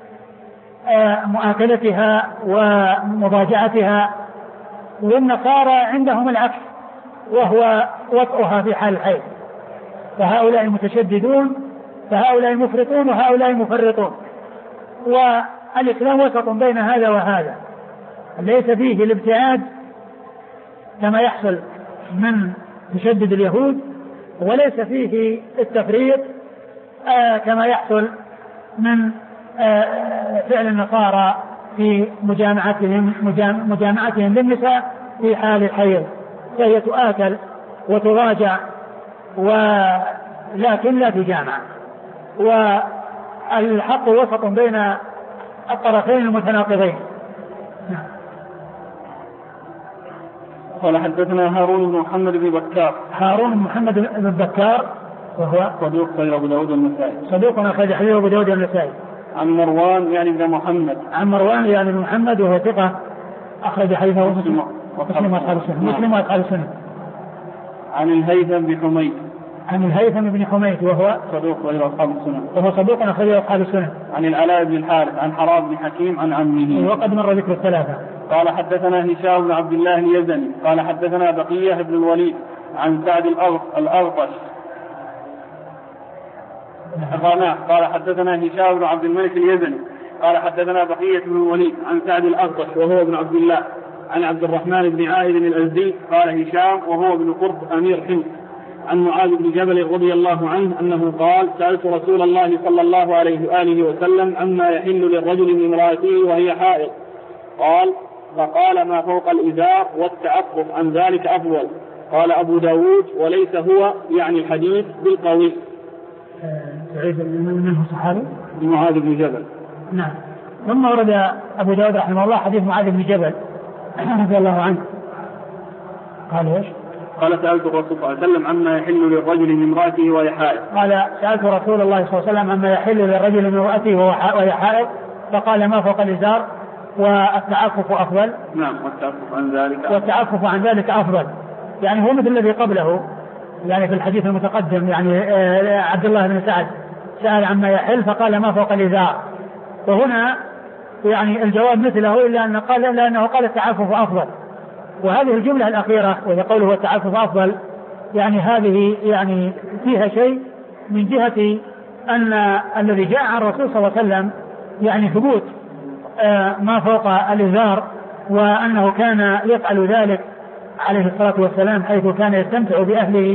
مؤاكلتها ومضاجعتها، والنصارى عندهم العكس وهو وطئها في حال الحيض. فهؤلاء متشددون، فهؤلاء مفرطون، وهؤلاء مفرطون. والإسلام وسط بين هذا وهذا، ليس فيه الابتعاد كما يحصل من تشدد اليهود، وليس فيه التفريط آه كما يحصل من آه فعل النصارى في مجامعتهم مجامعتهم للنساء في حال الحيض، فهي تؤكل وتراجع ولكن لا تجامع. والحق وسط بين الطرفين المتناقضين. قال حدثنا هارون بن محمد بن بكار. هارون بن محمد بن بكار وهو صدوق أخرجه أبو داود والنسائي. صدوق أخرجه حديثه أبو داود والنسائي. عن مروان يعني بن محمد. عن مروان يعني بن محمد وهو ثقة أخرج حديثه مسلم مسلم وأصحاب السنة. مسلم وأصحاب السنة. عن الهيثم بن حميد. عن الهيثم بن حميد وهو صدوق أخرجه أصحاب السنة. وهو صدوق أخرجه أصحاب السنة. عن العلاء بن الحارث عن حرام بن حكيم عن عمه. وقد مر ذكر الثلاثة. قال حدثنا هشام بن عبد الله اليزني قال حدثنا بقية بن الوليد عن سعد الأغطش قال حدثنا هشام بن عبد الملك اليزني قال حدثنا بقية بن الوليد عن سعد الأغطش وهو ابن عبد الله عن عبد الرحمن بن عائد الأزدي قال هشام وهو ابن قرط أمير حمص عن معاذ بن جبل رضي الله عنه أنه قال سألت رسول الله صلى الله عليه وآله وسلم عما يحل للرجل من امرأته وهي حائض، قال فقال ما فوق الإزار والتعفف عن ذلك أفضل. قال أبو داود وليس هو يعني الحديث بالقوي. سعيد منه صحابي معاذ بن جبل. نعم. ثم ورد أبو داود رحمه الله حديث معاذ بن جبل رضي الله عنه قال ايش؟ قال سألت الرسول صلى الله عليه وسلم عما يحل للرجل من امرأته وهي حائض. قال سألت رسول الله صلى الله عليه وسلم عما يحل للرجل من امرأته وهي حائض، فقال ما فوق الإزار والتعفف أفضل. نعم والتعفف عن ذلك والتعفف عن ذلك أفضل. يعني هو مثل الذي قبله يعني في الحديث المتقدم، يعني عبد الله بن سعد سأل عما يحل فقال ما فوق الإزار، وهنا يعني الجواب مثله إلا أن قال إلا أنه قال التعفف أفضل. وهذه الجملة الأخيرة وهي قوله التعفف أفضل يعني هذه يعني فيها شيء من جهة أن الذي جاء عن الرسول صلى الله عليه وسلم يعني ثبوت ما فوق الإزار، وأنه كان يفعل ذلك عليه الصلاة والسلام حيث كان يستمتع بأهله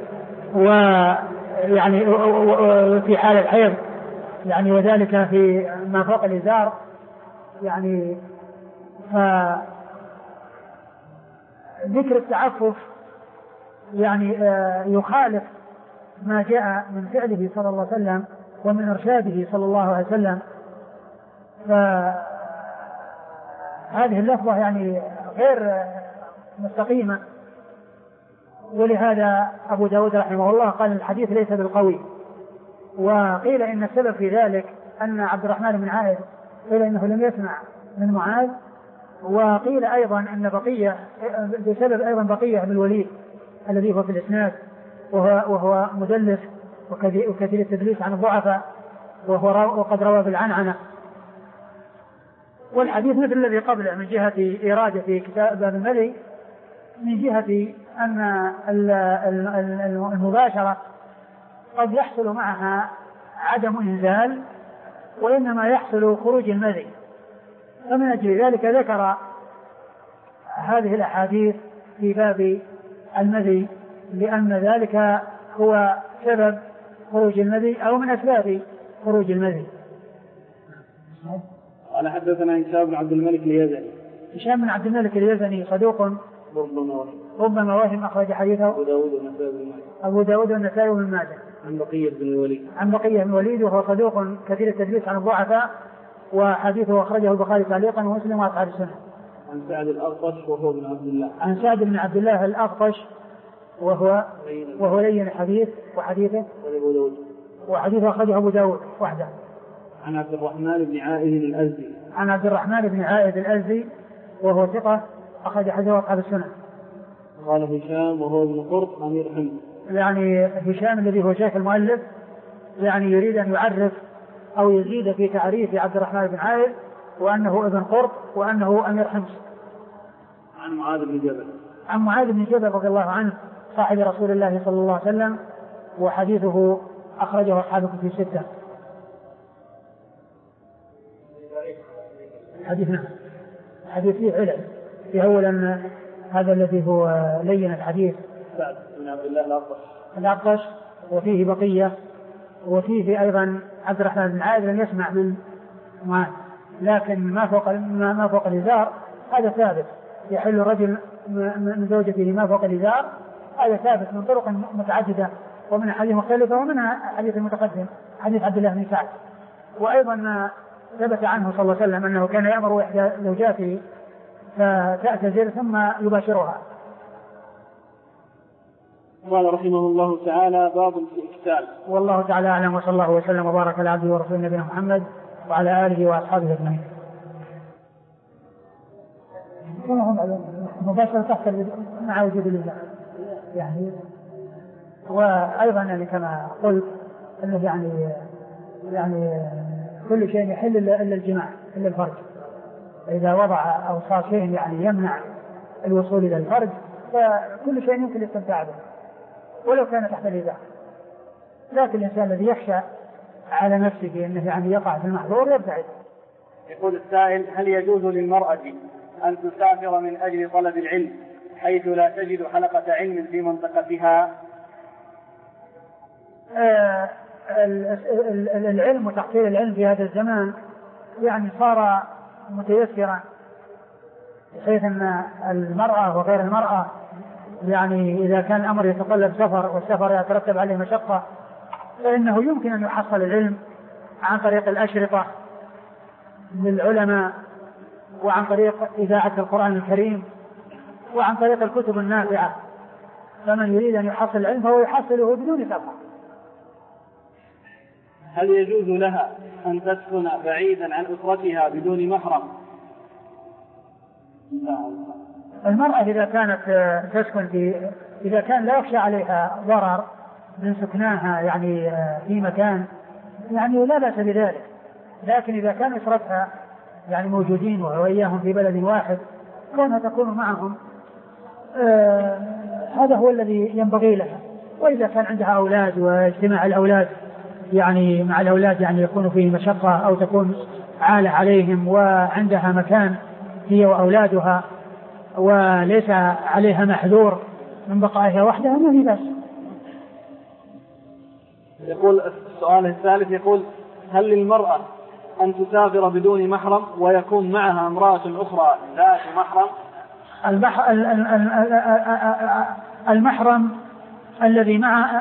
ويعني في حال الحيض يعني وذلك في ما فوق الإزار يعني. فذكر التعفف يعني يخالف ما جاء من فعله صلى الله عليه وسلم ومن إرشاده صلى الله عليه وسلم. فهذه اللفظة يعني غير مستقيمة، ولهذا أبو داود رحمه الله قال الحديث ليس بالقوي. وقيل إن السبب في ذلك أن عبد الرحمن بن عائد قيل إنه لم يسمع من معاذ، وقيل أيضا أن بقية بسبب أيضا بقية بن الوليد الذي هو في الإسناد وهو, وهو مدلس وكثير التدليس عن الضعفاء وهو وقد روى بالعنعنة. والحديث مثل الذي قبله من جهة إرادة في كتاب باب الملي، من جهة أن المباشرة قد يحصل معها عدم إنزال وإنما يحصل خروج المذي. فمن أجل ذلك ذكر هذه الأحاديث في باب المذي، لأن ذلك هو سبب خروج المذي أو من أسباب خروج المذي. قال حدثنا هشام بن عبد الملك اليزني. هشام بن عبد الملك اليزني صدوق ربما وهم، أخرج حديثه أبو داود والنسائي بن ماجه. أبو داود والنسائي بن ماجه. عن بقية بن الوليد. عن بقية بن الوليد وهو صدوق كثير التدليس عن الضعفاء، وحديثه أخرجه البخاري تعليقا ومسلم وأصحاب السنة. عن سعد الأغطش وهو بن عبد الله. عن سعد بن عبد الله الأغطش وهو وهو لين الحديث، وحديثه أبو داود وحديثه أخرجه أبو داود وحده. عن عبد الرحمن بن عائد الأزدي. عن عبد الرحمن بن عائد الأزدي وهو ثقة أخرج حديثه أصحاب السنة. قال هشام وهو ابن قرط أمير حمص. يعني هشام الذي هو شيخ المؤلف يعني يريد أن يعرف أو يزيد في تعريف عبد الرحمن بن عائد وأنه ابن قرط وأنه أمير حمص. عن معاذ بن جبل. عن معاذ بن جبل رضي الله عنه صاحب رسول الله صلى الله عليه وسلم، وحديثه أخرجه أصحابه في ستة. حديثنا حديث فيه علم، في أولا هذا الذي هو لين الحديث سعد بن عبد الله الأغطش الأغطش وفيه بقية، وفيه أيضا عبد الرحمن بن عائد لم يسمع من معاذ، لكن ما فوق ما فوق الإزار هذا ثابت، يحل الرجل من زوجته ما فوق الإزار، هذا ثابت من طرق متعددة ومن حديث مختلفة، ومنها حديث المتقدم حديث عبد الله بن سعد. وأيضا ما ثبت عنه صلى الله عليه وسلم أنه كان يأمر إحدى زوجاته فتأتذر ثم يباشرها. قال رحمه الله تعالى باب في الإكتال. والله تعالى أعلم، وصلى الله وسلم وبارك على عبده ورسوله نبينا محمد وعلى آله وأصحابه أجمعين. مباشرة تحت مع وجود الله يعني. وأيضا يعني كما قلت أنه يعني يعني كل شيء يحل إلا الجماع إلا الفرج، إذا وضع أو صار شيء يعني يمنع الوصول إلى الفرج فكل شيء يمكن الاستمتاع به ولو كان تحت الإزار. لكن الإنسان الذي يخشى على نفسه أنه يعني يقع في المحظور يبتعد. يقول السائل: هل يجوز للمرأة أن تسافر من أجل طلب العلم حيث لا تجد حلقة علم في منطقتها؟ آه العلم وتحصيل العلم في هذا الزمان يعني صار متيسرا، بحيث أن المرأة وغير المرأة يعني إذا كان الأمر يتطلب سفر والسفر يترتب عليه مشقة فإنه يمكن أن يحصل العلم عن طريق الأشرطة للعلماء، وعن طريق إذاعة القرآن الكريم، وعن طريق الكتب النافعة. فمن يريد أن يحصل العلم فهو يحصله بدون سفر. هل يجوز لها أن تسكن بعيدا عن أسرتها بدون محرم؟ المرأة إذا كانت تسكن في إذا كان لا يخشى عليها ضرر من سكناها يعني في مكان يعني لا بأس بذلك، لكن إذا كان أسرتها يعني موجودين وإياهم في بلد واحد كونها تكون معهم آه هذا هو الذي ينبغي لها. وإذا كان عندها أولاد واجتماع الأولاد يعني مع الأولاد يعني يكون فيه مشقة أو تكون عالة عليهم وعندها مكان هي وأولادها وليس عليها محذور من بقائها وحدها ما في بأس. يقول السؤال الثالث يقول: هل للمرأة أن تسافر بدون محرم ويكون معها امرأة أخرى ذات محرم؟ المحرم الذي مع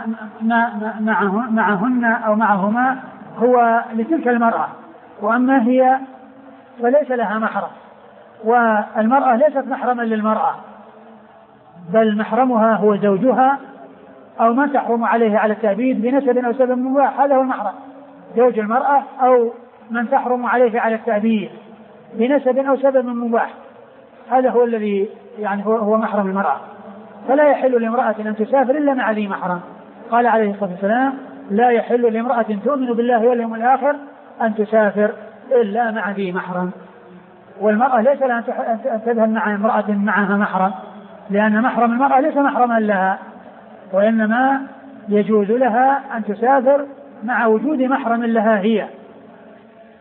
معهن أو معهما هو لتلك المرأة، وأما هي فليس لها محرم، والمرأة ليست محرما للمرأة بل محرمها هو زوجها أو من تحرم عليه على التأبيد بنسب أو سبب مباح، هذا هو المحرم، زوج المرأة أو من تحرم عليه على التأبيد بنسب أو سبب مباح، هذا هو الذي يعني هو محرم المرأة. فلا يحل لامرأة أن تسافر إلا مع ذي محرم. قال عليه الصلاة والسلام: لا يحل لامرأة تؤمن بالله واليوم الآخر أن تسافر إلا مع ذي محرم. والمرأة ليس لها أن تذهب مع امرأة معها محرم، لأن محرم المرأة ليس محرما لها، وإنما يجوز لها أن تسافر مع وجود محرم لها هي.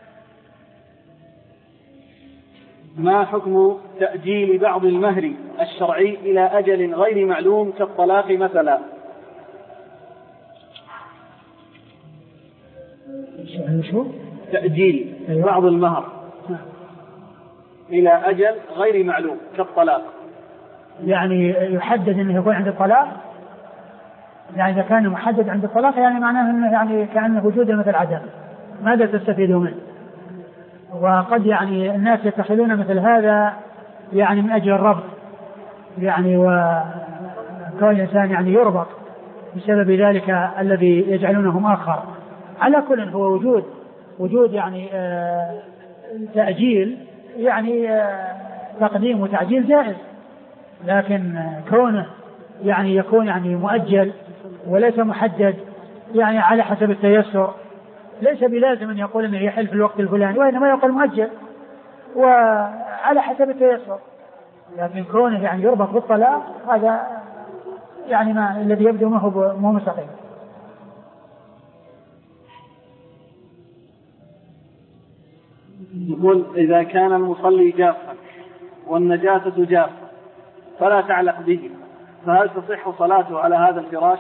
ما حكم تأجيل بعض المهر الشرعي إلى أجل غير معلوم كالطلاق مثلا؟ شو؟ تأجيل بعض المهر إلى أجل غير معلوم كالطلاق، يعني يحدد أنه يكون عند الطلاق، يعني إذا كان محدد عند الطلاق يعني معناه أنه يعني كأنه وجوده مثل عدم، ماذا تستفيدوا منه؟ وقد يعني الناس يتخذون مثل هذا يعني من أجل الربط، يعني وكون الإنسان يعني يربط بسبب ذلك الذي يجعلونه مؤخر. على كل هو وجود وجود يعني آه تأجيل، يعني آه تقديم وتعجيل جائز، لكن كونه يعني يكون يعني مؤجل وليس محدد يعني على حسب التيسر، ليس بلازم أن يقول أنه يحل في الوقت الفلاني، وإنما يقول مؤجل وعلى حسب التيسر. لكن كونه يعني يربط بالطلاق هذا يعني ما الذي يبدو ما هو مو مستقيم. يقول إذا كان المصلي جافا والنجاسة جافة فلا تعلق به، فهل تصح صلاته على هذا الفراش؟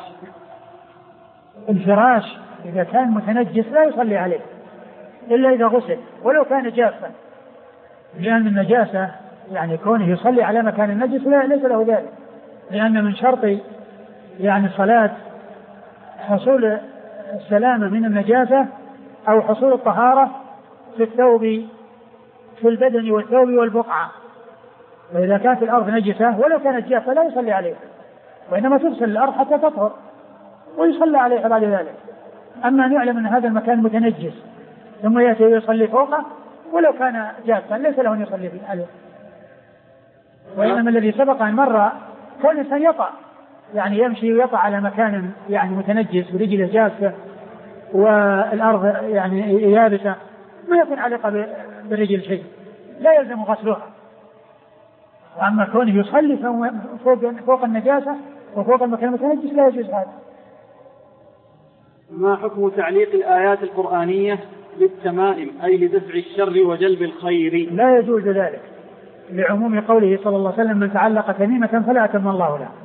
الفراش إذا كان متنجس لا يصلي عليه إلا إذا غسل ولو كان جافا، لأن النجاسة يعني كونه يصلي على مكان النجس ليس له ذلك، لأن من شرط يعني الصلاة حصول السلامة من النجاسة أو حصول الطهارة في الثوب، في البدن والثوب والبقعة. وإذا كانت الأرض نجسة ولو كانت جافة لا يصلي عليها، وإنما تغسل الأرض حتى تطهر ويصلى عليها بعد ذلك. أما أن يعلم أن هذا المكان متنجس ثم يأتي ويصلي فوقه ولو كان جافا ليس له أن يصلي عليه. وإنما الذي سبق أن مر كل إنسان يطأ، يعني يمشي ويطأ على مكان يعني متنجس برجله جافة والأرض يعني يابسة ما يكون عليقة برجل شيء لا يلزم غسلها. أما كونه يصلي فوق, فوق النجاسة وفوق المكان المتنجس لا يجوز هذا. ما حكم تعليق الآيات القرآنية بالتمائم أي لدفع الشر وجلب الخير؟ لا يجوز ذلك لعموم قوله صلى الله عليه وسلم من تعلق تميمة فلا أتم الله له.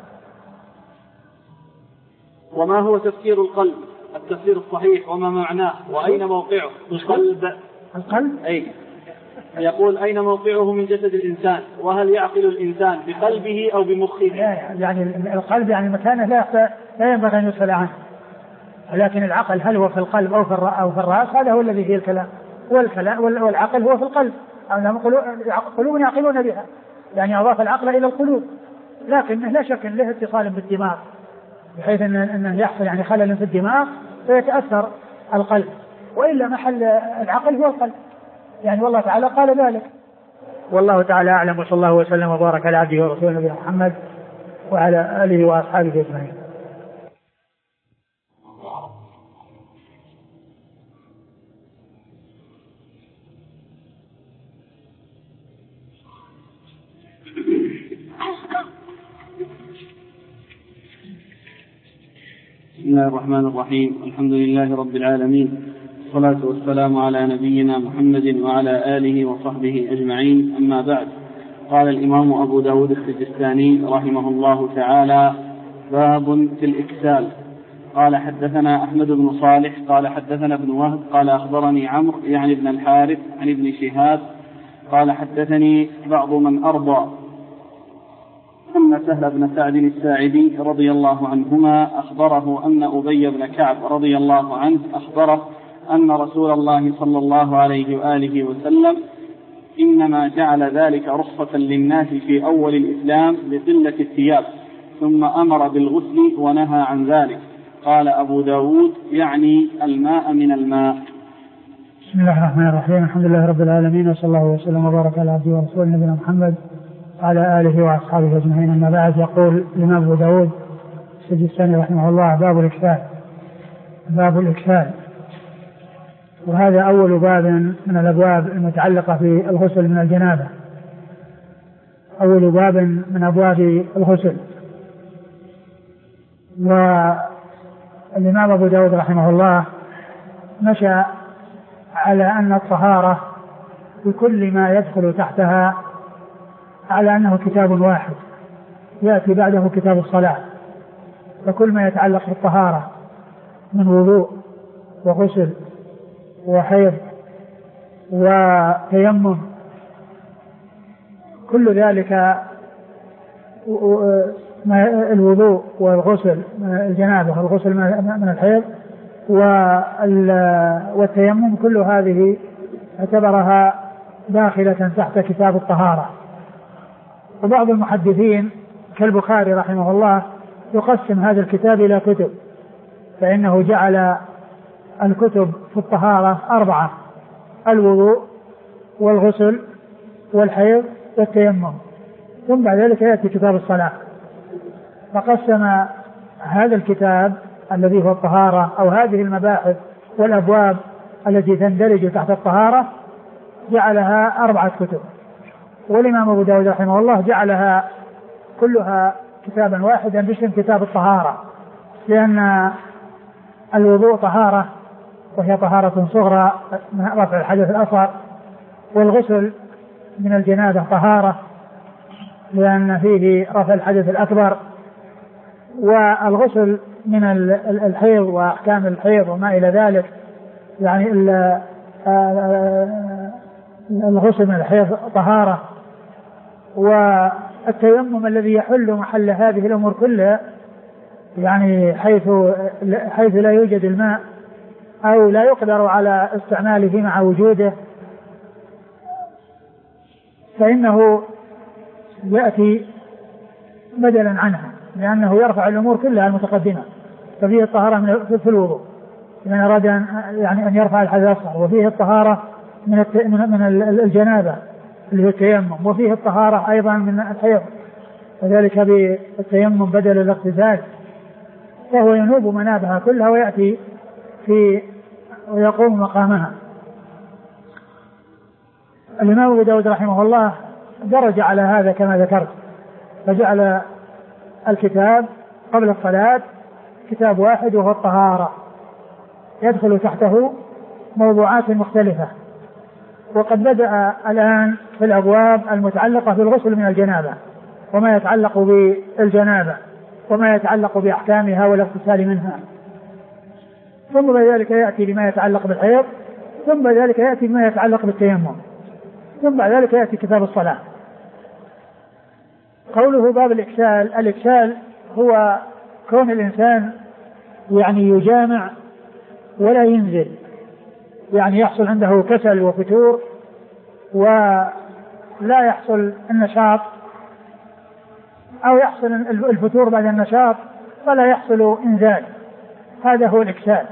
وما هو تفسير القلب التفسير الصحيح وما معناه وأين موقعه؟ القلب القلب أي يقول أين موقعه من جسد الإنسان، وهل يعقل الإنسان بقلبه أو بمخه؟ يعني القلب يعني مكانه لا لا ينبغي أن يسأل عنه، لكن العقل هل هو في القلب أو في أو في الرأس هذا هو الذي فيه الكلام، والكلام والعقل هو في القلب، قلوب يعقلون بها، يعني أضاف العقل إلى القلوب، لكن لا شك له اتصال بالدماغ بحيث أنه يحصل يعني خلل في الدماغ فيتأثر القلب، وإلا محل العقل هو القلب، يعني والله تعالى قال ذلك. والله تعالى أعلم، وصلى الله وسلم وبارك على عبده ورسوله نبينا محمد وعلى آله وأصحابه أجمعين. بسم الله الرحمن الرحيم، الحمد لله رب العالمين، والصلاة والسلام على نبينا محمد وعلى آله وصحبه أجمعين، أما بعد. قال الإمام أبو داود السجستاني رحمه الله تعالى: باب في الإكسال. قال حدثنا أحمد بن صالح قال حدثنا ابن وهب قال أخبرني عمرو يعني ابن الحارث عن ابن شهاب قال حدثني بعض من أرضى أن سهل بن سعد الساعدي رضي الله عنهما أخبره أن أبي بن كعب رضي الله عنه أخبره أن رسول الله صلى الله عليه وآله وسلم إنما جعل ذلك رخصة للناس في أول الإسلام لقلة الثياب، ثم أمر بالغسل ونهى عن ذلك. قال أبو داود يعني الماء من الماء. بسم الله الرحمن الرحيم، الحمد لله رب العالمين، وصلى الله وسلم وبارك على عبده ورسوله نبينا محمد وعلى آله وأصحابه أجمعين، أما بعد. يقول الإمام أبو داود السجستاني رحمه الله: باب الإكسال. باب الإكسال، وهذا أول باب من الأبواب المتعلقة في الغسل من الجنابة، أول باب من أبواب الغسل. والإمام أبو داود رحمه الله مشى على أن الطهارة بكل ما يدخل تحتها على أنه كتاب واحد. يأتي بعده كتاب الصلاة، فكل ما يتعلق بالطهارة من وضوء وغسل وحيض وتيمم، كل ذلك الوضوء والغسل من الجنابة والغسل من الحيض والتيمم، كل هذه اعتبرها داخلة تحت كتاب الطهارة. وبعض المحدثين كالبخاري رحمه الله يقسم هذا الكتاب إلى كتب، فإنه جعل الكتب في الطهارة أربعة: الوضوء والغسل والحيض والتيمم، ثم بعد ذلك يأتي كتاب الصلاة. فقسم هذا الكتاب الذي هو الطهارة أو هذه المباحث والأبواب التي تندرج تحت الطهارة جعلها أربعة كتب. والإمام أبو داود رحمه الله جعلها كلها كتابا واحدا باسم كتاب الطهارة، لأن الوضوء طهارة وهي طهارة صغرى من رفع الحدث الأصغر، والغسل من الجنابة طهارة لأن فيه رفع الحدث الأكبر، والغسل من الحيض وأحكام الحيض وما إلى ذلك، يعني الغسل من الحيض طهارة، والتيمم الذي يحل محل هذه الأمور كلها، يعني حيث حيث لا يوجد الماء أو لا يقدر على استعماله مع وجوده، فإنه يأتي بدلا عنها، لأنه يرفع الأمور كلها المتقدمة. ففيه الطهارة من في الوضوء من أراد أن يعني أن يرفع الحدث الأصغر، وفيه الطهارة من من الجنابة اللي هو التيمم، وفيه الطهارة أيضا من الحيض، وذلك بالتيمم بدل الاغتسال، فهو ينوب منابها كلها ويأتي في ويقوم مقامها. الإمام أبو داود رحمه الله درج على هذا كما ذكرت، فجعل الكتاب قبل الصلاة كتاب واحد وهو الطهارة، يدخل تحته موضوعات مختلفة. وقد بدأ الآن في الأبواب المتعلقة بالغسل من الجنابة وما يتعلق بالجنابة وما يتعلق بأحكامها والاغتسال منها، ثم بعد ذلك يأتي بما يتعلق بالحيض، ثم بعد ذلك يأتي بما يتعلق بالتيمم، ثم بعد ذلك يأتي كتاب الصلاة. قوله باب الإكسال، الإكسال هو كون الإنسان يعني يجامع ولا ينزل، يعني يحصل عنده كسل وفتور ولا يحصل النشاط، أو يحصل الفتور بعد النشاط ولا يحصل إنزال، هذا هو الإكسال.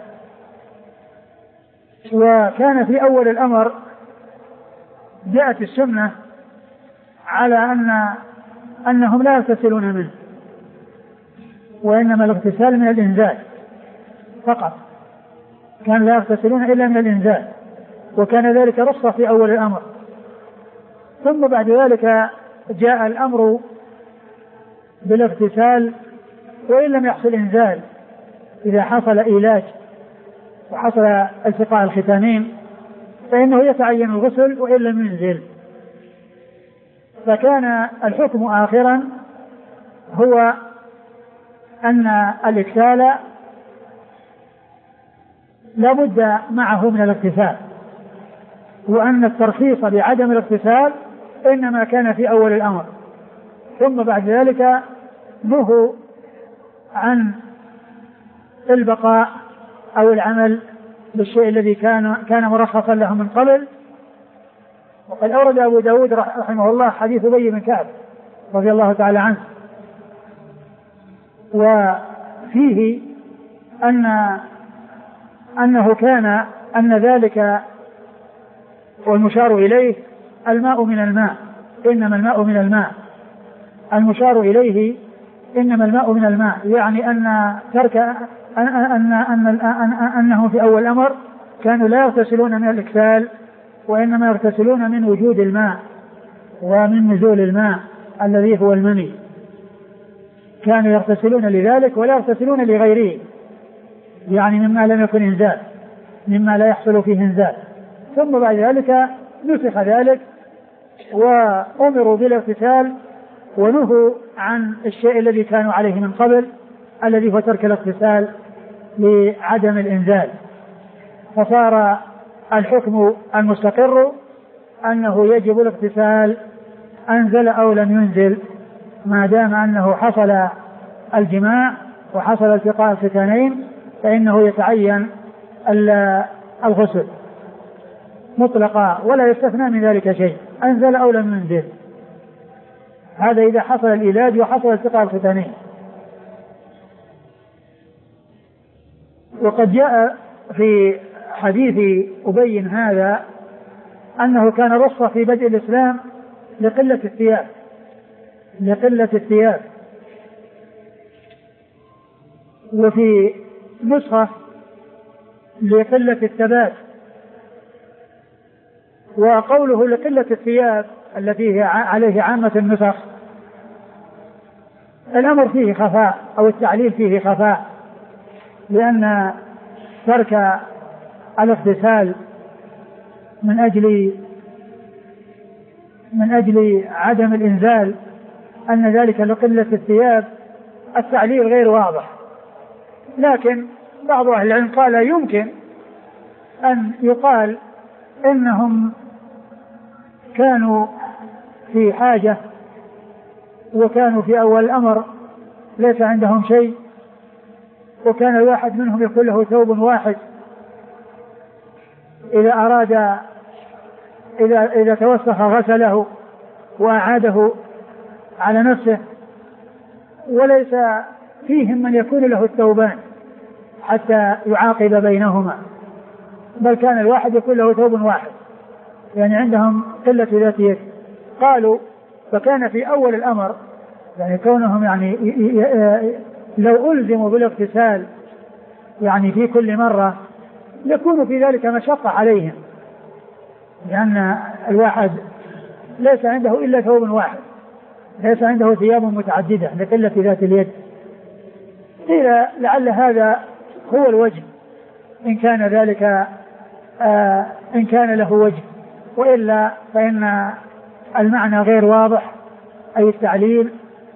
وكان في أول الأمر جاءت السنة على أن أنهم لا يغتسلون منه، وإنما الاغتسال من الإنزال فقط، كان لا يغتسلون إلا من الإنزال، وكان ذلك رخصة في أول الأمر. ثم بعد ذلك جاء الأمر بالاغتسال وإن لم يحصل إنزال، إذا حصل إيلاج وحصل التقاء الختانين فإنه يتعين الغسل وإن لم ينزل. فكان الحكم آخرا هو أن الإكسال لا بد معه من الاغتسال، وأن الترخيص بعدم الاغتسال إنما كان في أول الأمر، ثم بعد ذلك نهوا عن البقاء أو العمل بالشيء الذي كان كان مرخصا له من قبل. وقد أورد أبو داود رحمه الله حديث أبي بن كعب رضي الله تعالى عنه، وفيه أن أنه كان أن ذلك والمشار إليه الماء من الماء، إنما الماء من الماء، المشار إليه إنما الماء من الماء، يعني أن ترك أن أن أن أن أنه في أول الأمر كانوا لا يغتسلون من الإكسال، وإنما يغتسلون من وجود الماء ومن نزول الماء الذي هو المني، كانوا يغتسلون لذلك ولا يغتسلون لغيره، يعني مما لم يكن إنزال، مما لا يحصل فيه إنزال. ثم بعد ذلك نسخ ذلك وأمروا بالاغتسال ونهوا عن الشيء الذي كانوا عليه من قبل الذي هو ترك الاغتسال لعدم الإنزال، فصار الحكم المستقر أنه يجب الاغتسال أنزل أو لم ينزل، ما دام أنه حصل الجماع وحصل التقاء الختانين فإنه يتعين الغسل مطلقا ولا يستثنى من ذلك شيء، أنزل أو لم ينزل. هذا إذا حصل الإيلاد وحصل التقاء الختانين. وقد جاء في حديث أبي هذا أنه كان رخصة في بدء الإسلام لقلة الثياب لقلة الثياب وفي نسخة لقلة الثبات. وقوله لقلة الثياب التي هي عليه عامة النسخ الأمر فيه خفاء أو التعليل فيه خفاء، لأن ترك الاغتسال من أجل من أجل عدم الإنزال أن ذلك لقلة الثياب التعليل غير واضح، لكن بعض أهل العلم قال يمكن أن يقال إنهم كانوا في حاجة وكانوا في أول الأمر ليس عندهم شيء، وكان الواحد منهم يكون له ثوب واحد إذا أراد إذا, إذا توسخ غسله وأعاده على نفسه، وليس فيهم من يكون له الثوبان حتى يعاقب بينهما، بل كان الواحد يكون له ثوب واحد، يعني عندهم قلة ذات يد. قالوا فكان في أول الأمر يعني كونهم يعني لو ألزموا بالاغتسال يعني في كل مرة يكون في ذلك مشقة عليهم، لأن الواحد ليس عنده إلا ثوب واحد، ليس عنده ثياب متعددة لقلة ذات اليد. قيل لعل هذا هو الوجه إن كان ذلك آه إن كان له وجه، وإلا فإن المعنى غير واضح، أي التعليل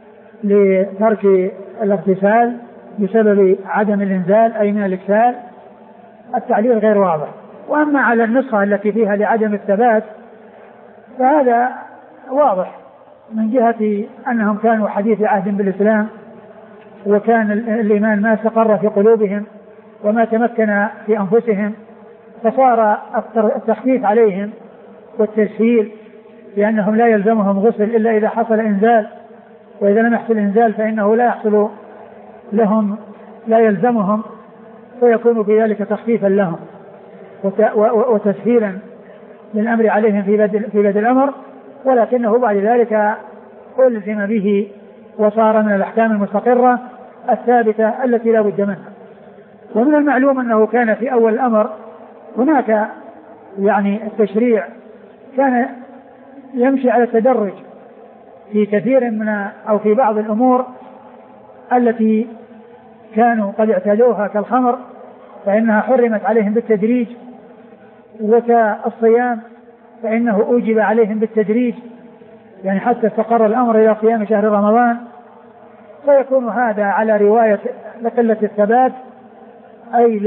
لترك الاغتسال بسبب عدم الإنزال أي من الإكسال، التعليل غير واضح. وأما على النسخة التي فيها لعدم الثبات فهذا واضح من جهة أنهم كانوا حديث عهد بالإسلام، وكان الإيمان ما استقر في قلوبهم وما تمكن في أنفسهم، فصار التخفيف عليهم والتسهيل لأنهم لا يلزمهم غسل إلا إذا حصل إنزال، وإذا لم يحصل إنزال فإنه لا يحصل لهم لا يلزمهم، فيكون في ذلك تخفيفا لهم وتسهيلا للأمر عليهم في بدء في بدء الأمر، ولكنه بعد ذلك ألزم به وصار من الأحكام المستقرة الثابتة التي لا بد منها. ومن المعلوم أنه كان في أول الأمر هناك يعني التشريع كان يمشي على التدرج في كثير من أو في بعض الأمور التي كانوا قد اعتادوها كالخمر فإنها حرمت عليهم بالتدريج، وكالصيام فإنه أوجب عليهم بالتدريج يعني حتى استقر الأمر إلى صيام شهر رمضان، فيكون هذا على رواية لقلة الثبات أي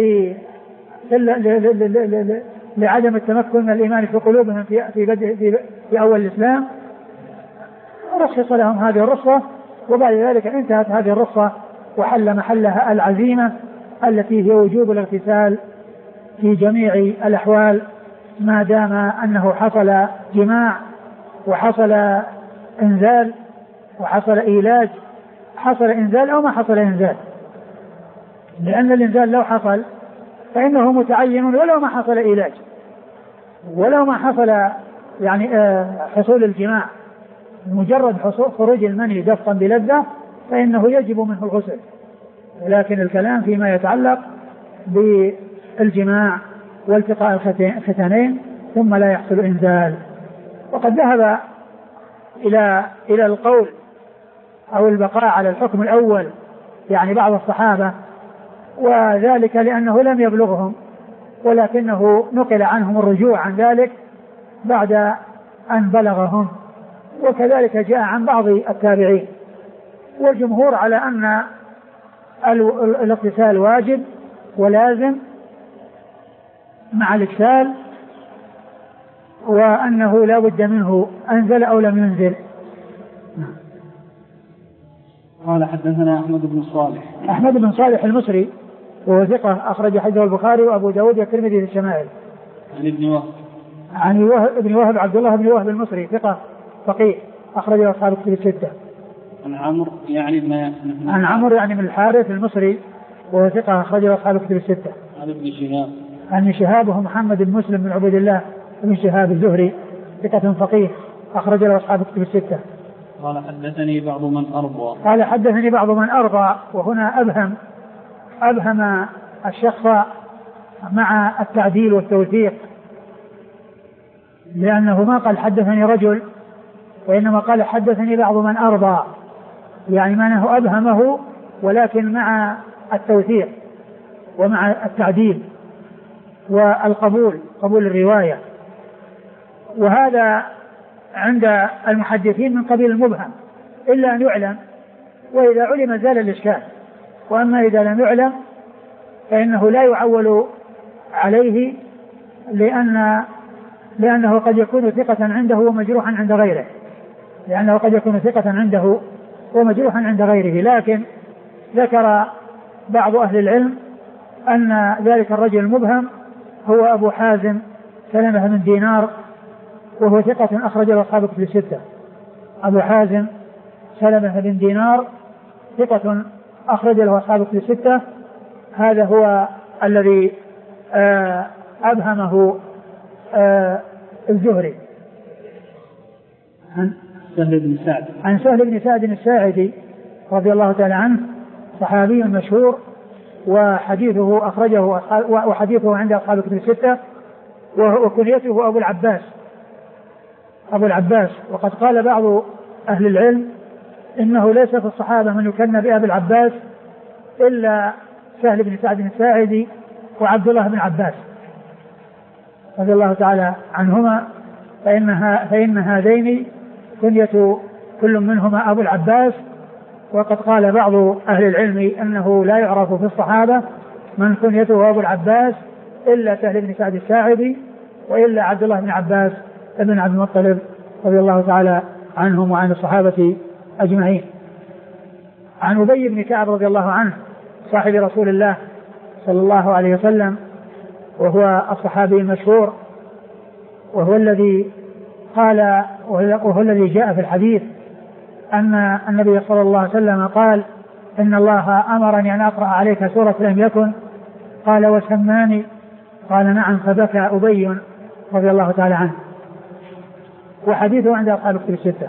لعدم التمكن من الإيمان في قلوبهم في في, بدء في, في أول الإسلام، رخص لهم هذه الرخصة، وبعد ذلك انتهت هذه الرخصة وحل محلها العزيمة التي هي وجوب الاغتسال في جميع الأحوال ما دام أنه حصل جماع وحصل إنزال وحصل إيلاج، حصل إنزال أو ما حصل إنزال، لأن الإنزال لو حصل فإنه متعين ولو ما حصل إيلاج ولو ما حصل يعني حصول الجماع، مجرد حصول خروج المني دفقا بلذة فإنه يجب منه الغسل، ولكن الكلام فيما يتعلق بالجماع والتقاء الختانين ثم لا يحصل إنزال. وقد ذهب إلى إلى القول أو البقاء على الحكم الأول يعني بعض الصحابة، وذلك لأنه لم يبلغهم ولكنه نقل عنهم الرجوع عن ذلك بعد أن بلغهم، وكذلك جاء عن بعض التابعين. والجمهور على أن الاغتسال واجب ولازم مع الإكسال، وأنه لا بد منه أنزل أو لم ينزل. قال حدثنا أحمد بن صالح. أحمد بن صالح المصري وهو ثقة أخرج حديثه البخاري وأبو داود والترمذي في الشمائل. عن ابن وهب. عن وهب ابن وهب عبد الله بن وهب المصري ثقة فقيه أخرج أصحاب الكتب الستة. عن عمرو يعني ابن عن عمرو يعني من الحارث المصري وهو ثقة أخرج أصحاب الكتب الستة. عن ابن شهاب. عن شهاب وهو محمد بن مسلم بن عبد الله بن شهاب الزهري ثقة فقيه أخرج له أصحاب الكتب الستة. قال حدثني بعض من أرضى. قال حدثني بعض من أرضى، وهنا أبهم أبهم الشخص مع التعديل والتوثيق، لأنه ما قال حدثني رجل، وإنما قال حدثني بعض من أرضى، يعني معناه أبهمه ولكن مع التوثيق ومع التعديل والقبول، قبول الرواية. وهذا عند المحدثين من قبيل المبهم إلا أن يعلم، وإذا علم زال الإشكال، وأما إذا لم يعلم فإنه لا يعول عليه، لأن لأنه قد يكون ثقة عنده ومجروحا عند غيره لأنه قد يكون ثقة عنده ومجروحا عند غيره لكن ذكر بعض أهل العلم أن ذلك الرجل المبهم هو أبو حازم سلمة بن دينار، وهو ثقة أخرج له أصحاب الكتب الستة. أبو حازم سلمة بن دينار ثقة أخرج له أصحاب الكتب الستة. هذا هو الذي أبهمه الزهري. عن سهل بن سعد عن سهل بن سعد الساعدي رضي الله تعالى عنه، صحابي مشهور، وحديثه أخرجه وحديثه عند أصحاب الكتب الستة، وكنيته أبو العباس أبو العباس وقد قال بعض أهل العلم إنه ليس في الصحابة من يكنى بأبي العباس إلا سهل بن سعد الساعدي وعبد الله بن عباس رضي الله تعالى عنهما، فإنها فإن هذين كنية كل منهما أبو العباس. وقد قال بعض أهل العلم أنه لا يعرف في الصحابة من كنيته أبو العباس إلا سهل بن سعد الساعدي وإلا عبد الله بن عباس ابن عبد المطلب رضي الله تعالى عنهم وعن الصحابة أجمعين. عن أبي بن كعب رضي الله عنه صاحب رسول الله صلى الله عليه وسلم، وهو الصحابي المشهور، وهو الذي قال وهو الذي جاء في الحديث أن النبي صلى الله عليه وسلم قال إن الله أمرني أن أقرأ عليك سورة لم يكن، قال وسماني، قال نعم، فبكى أبي رضي الله تعالى عنه. وحديثه عند أصحاب الكتب الستة.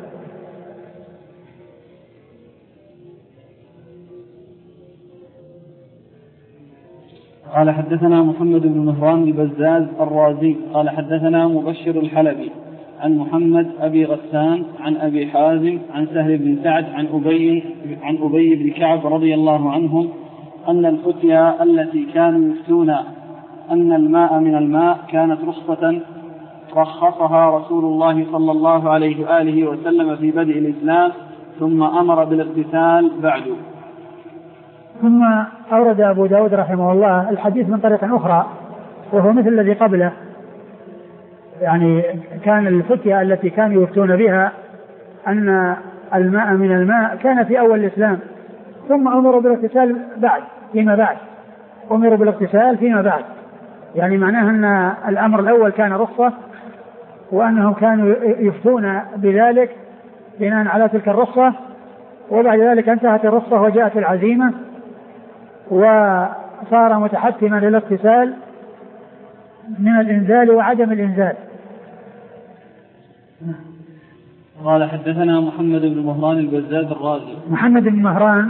قال حدثنا محمد بن مهران البزاز الرازي قال حدثنا مبشر الحلبي عن محمد أبي غسان عن أبي حازم عن سهل بن سعد عن أبي عن أبي بن كعب رضي الله عنهم أن الفتيا التي كانوا يفتون أن الماء من الماء كانت رخصة رخصها رسول الله صلى الله عليه وآله وسلم في بدء الإسلام ثم أمر بالاغتسال بعد. ثم أورد أبو داود رحمه الله الحديث من طريق أخرى وهو مثل الذي قبله، يعني كان الفتية التي كانوا يفتون بها أن الماء من الماء كان في أول الإسلام، ثم أمروا بالاغتسال بعد فيما بعد أمروا بالاغتسال فيما بعد يعني معناه أن الأمر الأول كان رخصة، وأنهم كانوا يفتون بذلك بناء على تلك الرخصة، وبعد ذلك انتهت الرخصة وجاءت العزيمة وصار متحتما للاغتسال من الإنزال وعدم الإنزال. قال حدثنا محمد بن مهران البزاز الرازي. محمد بن مهران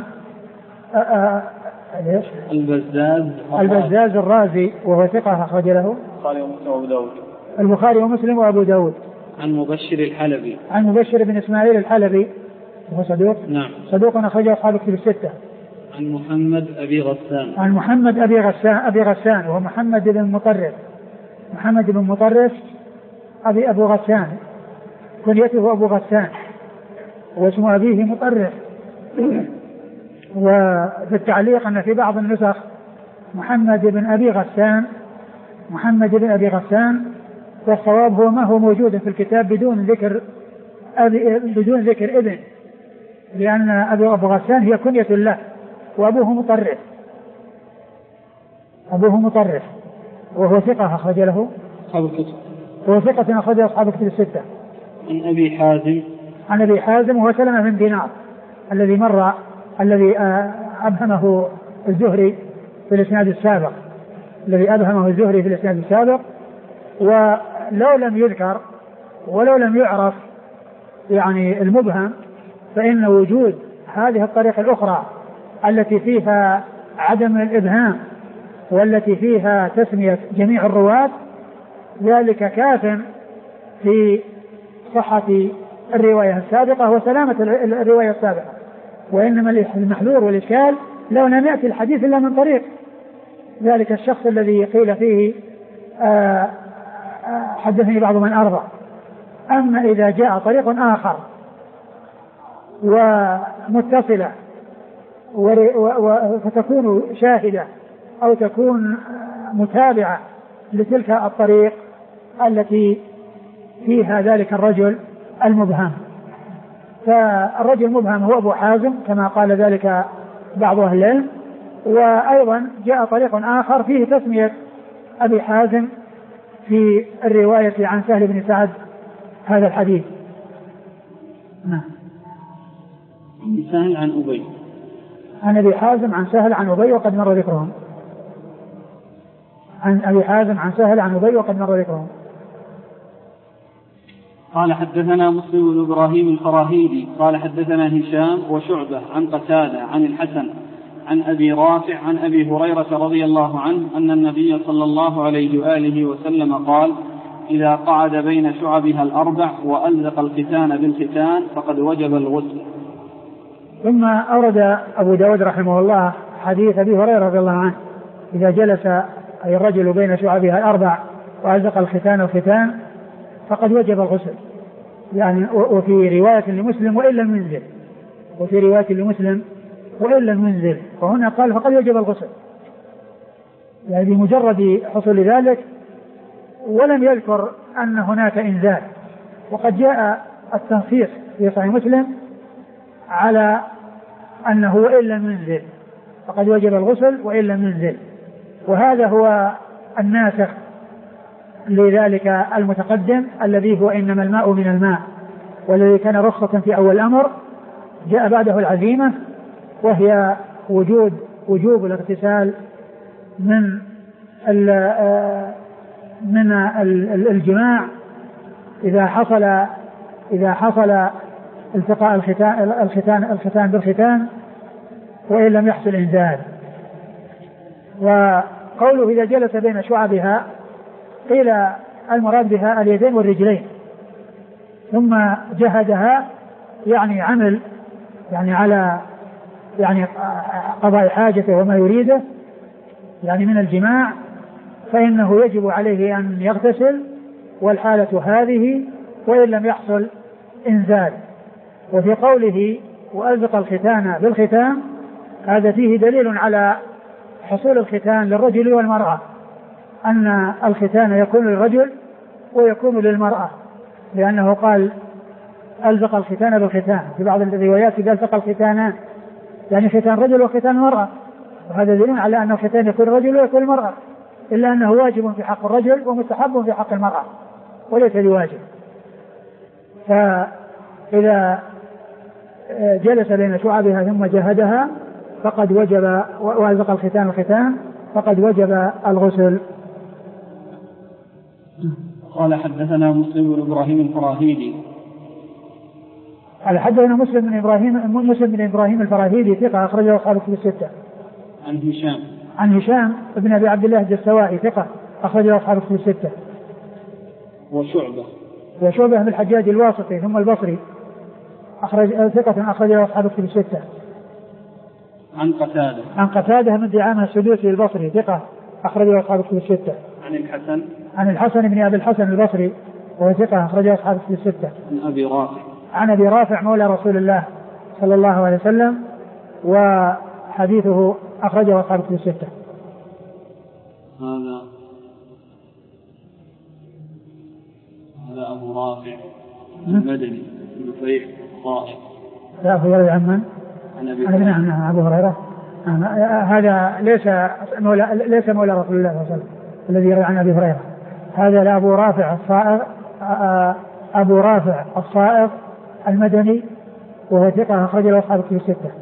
البزاز البزاز الرازي وهو ثقة أخرج له البخاري ومسلم وأبو داود. عن مبشر الحلبي عن مبشر بن إسماعيل الحلبي وهو صدوق نعم صدوق أخرجه أصحاب الكتب الستة. عن محمد أبي غسان عن محمد أبي غسان أبي غسان وهو محمد بن مطرف محمد بن مطرف أبي أبو غسان، كنيته أبو غسان، واسم أبيه مطرف. وفي التعليق أن في بعض النسخ محمد بن أبي غسان، محمد بن أبي غسان، والصواب هو ما هو موجود في الكتاب بدون ذكر أبي، بدون ذكر ابن، لأن أبي أبو غسان هي كنية له، وأبوه مطرف، أبوه مطرف، وهو ثقة أخرج له أصحاب الكتب، هو ثقة أخرج له أصحاب الكتب الستة. عن أبي حازم، عن أبي حازم وهو سلمة بن دينار الذي مر، الذي أبهمه الزهري في الإسناد السابق، الذي أبهمه الزهري في الإسناد السابق. ولو لم يذكر ولو لم يعرف يعني المبهم، فإن وجود هذه الطريقة الأخرى التي فيها عدم الإبهام والتي فيها تسمية جميع الرواة ذلك كاف في صحة الرواية السابقة وسلامة الرواية السابقة. وإنما المحذور والإشكال لو لم يأتي الحديث إلا من طريق ذلك الشخص الذي قيل فيه آآ آآ حدثني بعض من أرضى. أما إذا جاء طريق آخر ومتصلة فتكون شاهدة أو تكون متابعة لتلك الطريق التي فيها ذلك الرجل المبهم. فالرجل المبهم هو أبو حازم كما قال ذلك بعض أهل العلم. وأيضا جاء طريق آخر فيه تسمية أبي حازم في الرواية عن سهل بن سعد هذا الحديث. نعم. سهل عن أبي، عن أبي حازم عن سهل عن أبي وقد مر ذكرهم. عن أبي حازم عن سهل عن أبي وقد مر ذكرهم. قال حدثنا مسلم بن إبراهيم الفراهيدي قال حدثنا هشام وشعبة عن قتادة عن الحسن عن أبي رافع عن أبي هريرة رضي الله عنه أن النبي صلى الله عليه وآله وسلم قال: إذا قعد بين شعبها الأربع وألزق الختان بالختان فقد وجب الغسل. ثم أورد أبو داود رحمه الله حديث أبي هريرة رضي الله عنه: إذا جلس أي الرجل بين شعبها الأربع وألزق الختان الختان فقد وجب الغسل. يعني وفي رواية لمسلم وإن لم ينزل، وفي رواية لمسلم وإن لم ينزل، وهنا قال فقد وجب الغسل، يعني بمجرد حصول ذلك، ولم يذكر أن هناك إنزال. وقد جاء التنصيص في صحيح مسلم على أنه وإن لم ينزل فقد وجب الغسل وإن لم ينزل، وهذا هو الناسخ لذلك المتقدم الذي هو إنما الماء من الماء، والذي كان رخصة في أول الأمر جاء بعده العزيمة، وهي وجود وجوب الاغتسال من من الجماع إذا حصل إذا حصل التقاء الختان الختان الختان بالختان وإن لم يحصل إنزال. وقوله إذا جلس بين شعبها قيل المراد بها اليدين والرجلين، ثم جهدها يعني عمل يعني على يعني قضاء حاجته وما يريده يعني من الجماع، فإنه يجب عليه أن يغتسل والحالة هذه وإن لم يحصل إنزال. وفي قوله وألزق الختان بالختان هذا فيه دليل على حصول الختان للرجل والمرأة، أن الختان يكون للرجل ويكون للمرأة، لأنه قال ألزق الختان بالختان. في بعض الروايات إذا التقى الختانان يعني ختان رجل وختان المرأة، وهذا دليل على أن الختان يكون الرجل ويكون المرأة، إلا أنه واجب في حق الرجل ومستحب في حق المرأة وليس بواجب. فإذا جلس بين شعبها ثم جهدها فقد وجب، وألزق الختان الختان فقد وجب الغسل. قال حدثنا مسلم بن إبراهيم الفراهيدي قال حدثنا مسلم بن إبراهيم مسلم بن إبراهيم الفراهيدي ثقة أخرجه أصحاب الكتب الستة. عن هشام عن هشام بن أبي عبد الله الدستوائي ثقة أخرجه أصحاب الكتب الستة. وشعبة وشعبة بن الحجاج الواسطي ثم البصري أخرج ثقة أخرجه أصحاب الكتب الستة. عن قتادة عن قتادة من دعامة السدوسي البصري ثقة أخرجه أصحاب الكتب الستة. عن الحسن عن الحسن بن أبي الحسن البصري وهو ثقة أخرجه أصحاب الكتب الستة. عن أبي رافع عن أبي رافع مولى رسول الله صلى الله عليه وسلم، وحديثه أخرجه أصحاب الكتب الستة. هذا هذا أبو رافع المدني بن فريق الطائي. لا أبو يروي عن من؟ عن أبي هريرة. نعم نعم أبو هريرة. هذا ليس مولى ليس مولى رسول الله صلى الله عليه وسلم الذي يروي عن أبي هريرة. هذا لأبو رافع الصائغ أبو رافع الصائغ المدني وهو ثقة أخرجه أصحاب الكتب الستة.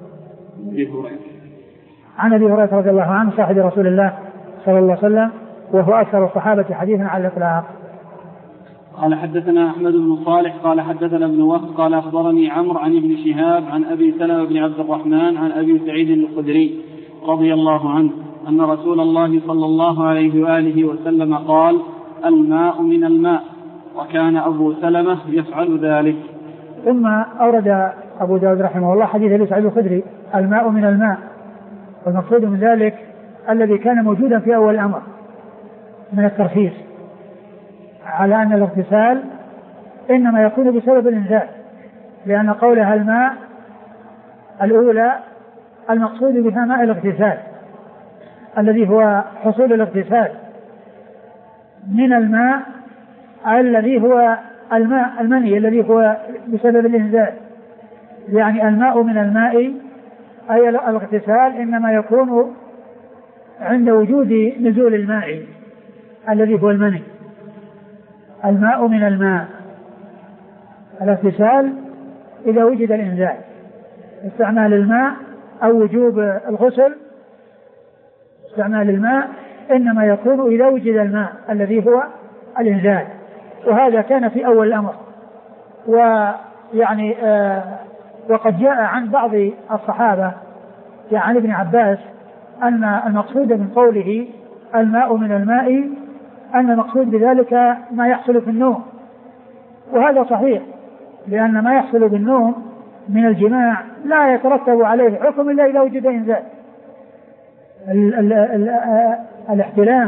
عن أبي هريرة رضي الله عنه صاحب رسول الله صلى الله عليه وسلم، وهو أكثر الصحابة حديثا على الإطلاق. قال حدثنا أحمد بن صالح قال حدثنا ابن وهب قال أخبرني عمرو عن ابن شهاب عن أبي سلمة بن عبد الرحمن عن أبي سعيد الخدري رضي الله عنه أن رسول الله صلى الله عليه وآله وسلم قال: الماء من الماء، وكان أبو سلمة يفعل ذلك. ثم أورد أبو داود رحمه الله حديث أبي سعيد الخدري: الماء من الماء، والمقصود من ذلك الذي كان موجودا في أول الأمر من الترخيص على أن الاغتسال إنما يكون بسبب الإنزال، لأن قولها الماء الأولى المقصود بها ماء الاغتسال الذي هو حصول الاغتسال من الماء الذي هو الماء المني الذي هو بسبب الإنزال. يعني الماء من الماء أي الاغتسال إنما يكون عند وجود نزول الماء الذي هو المني. الماء من الماء، الاغتسال إذا وجد الإنزال، استعمال الماء أو وجوب الغسل، استعمال الماء إنما يكون إذا وجد الماء الذي هو الإنزال، وهذا كان في أول الأمر. ويعني آه وقد جاء عن بعض الصحابة جاء عن ابن عباس أن المقصود من قوله الماء من الماء أن المقصود بذلك ما يحصل في النوم، وهذا صحيح، لأن ما يحصل بالنوم من الجماع لا يترتب عليه حكم إلا إذا وجد إنزال. ال- ال- ال- الاحتلام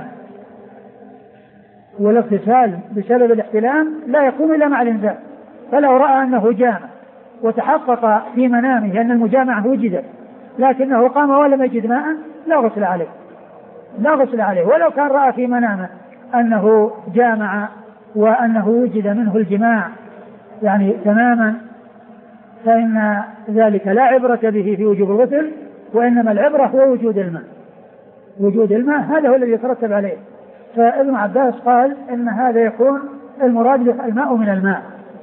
والاغتسال بسبب الاحتلام لا يكون إلا مع الإنزال. فلو رأى أنه جامع وتحقق في منامه أن المجامعة وجدت لكنه قام ولم يجد ماء لا غسل عليه، لا غسل عليه، ولو كان رأى في منامه أنه جامع وأنه وجد منه الجماع يعني تماما، فإن ذلك لا عبرة به في وجوب الغسل، وإنما العبرة هو وجود الماء. وجود الماء هذا هو الذي يترتب عليه. فابن عباس قال إن هذا يكون المراد الماء من الماء،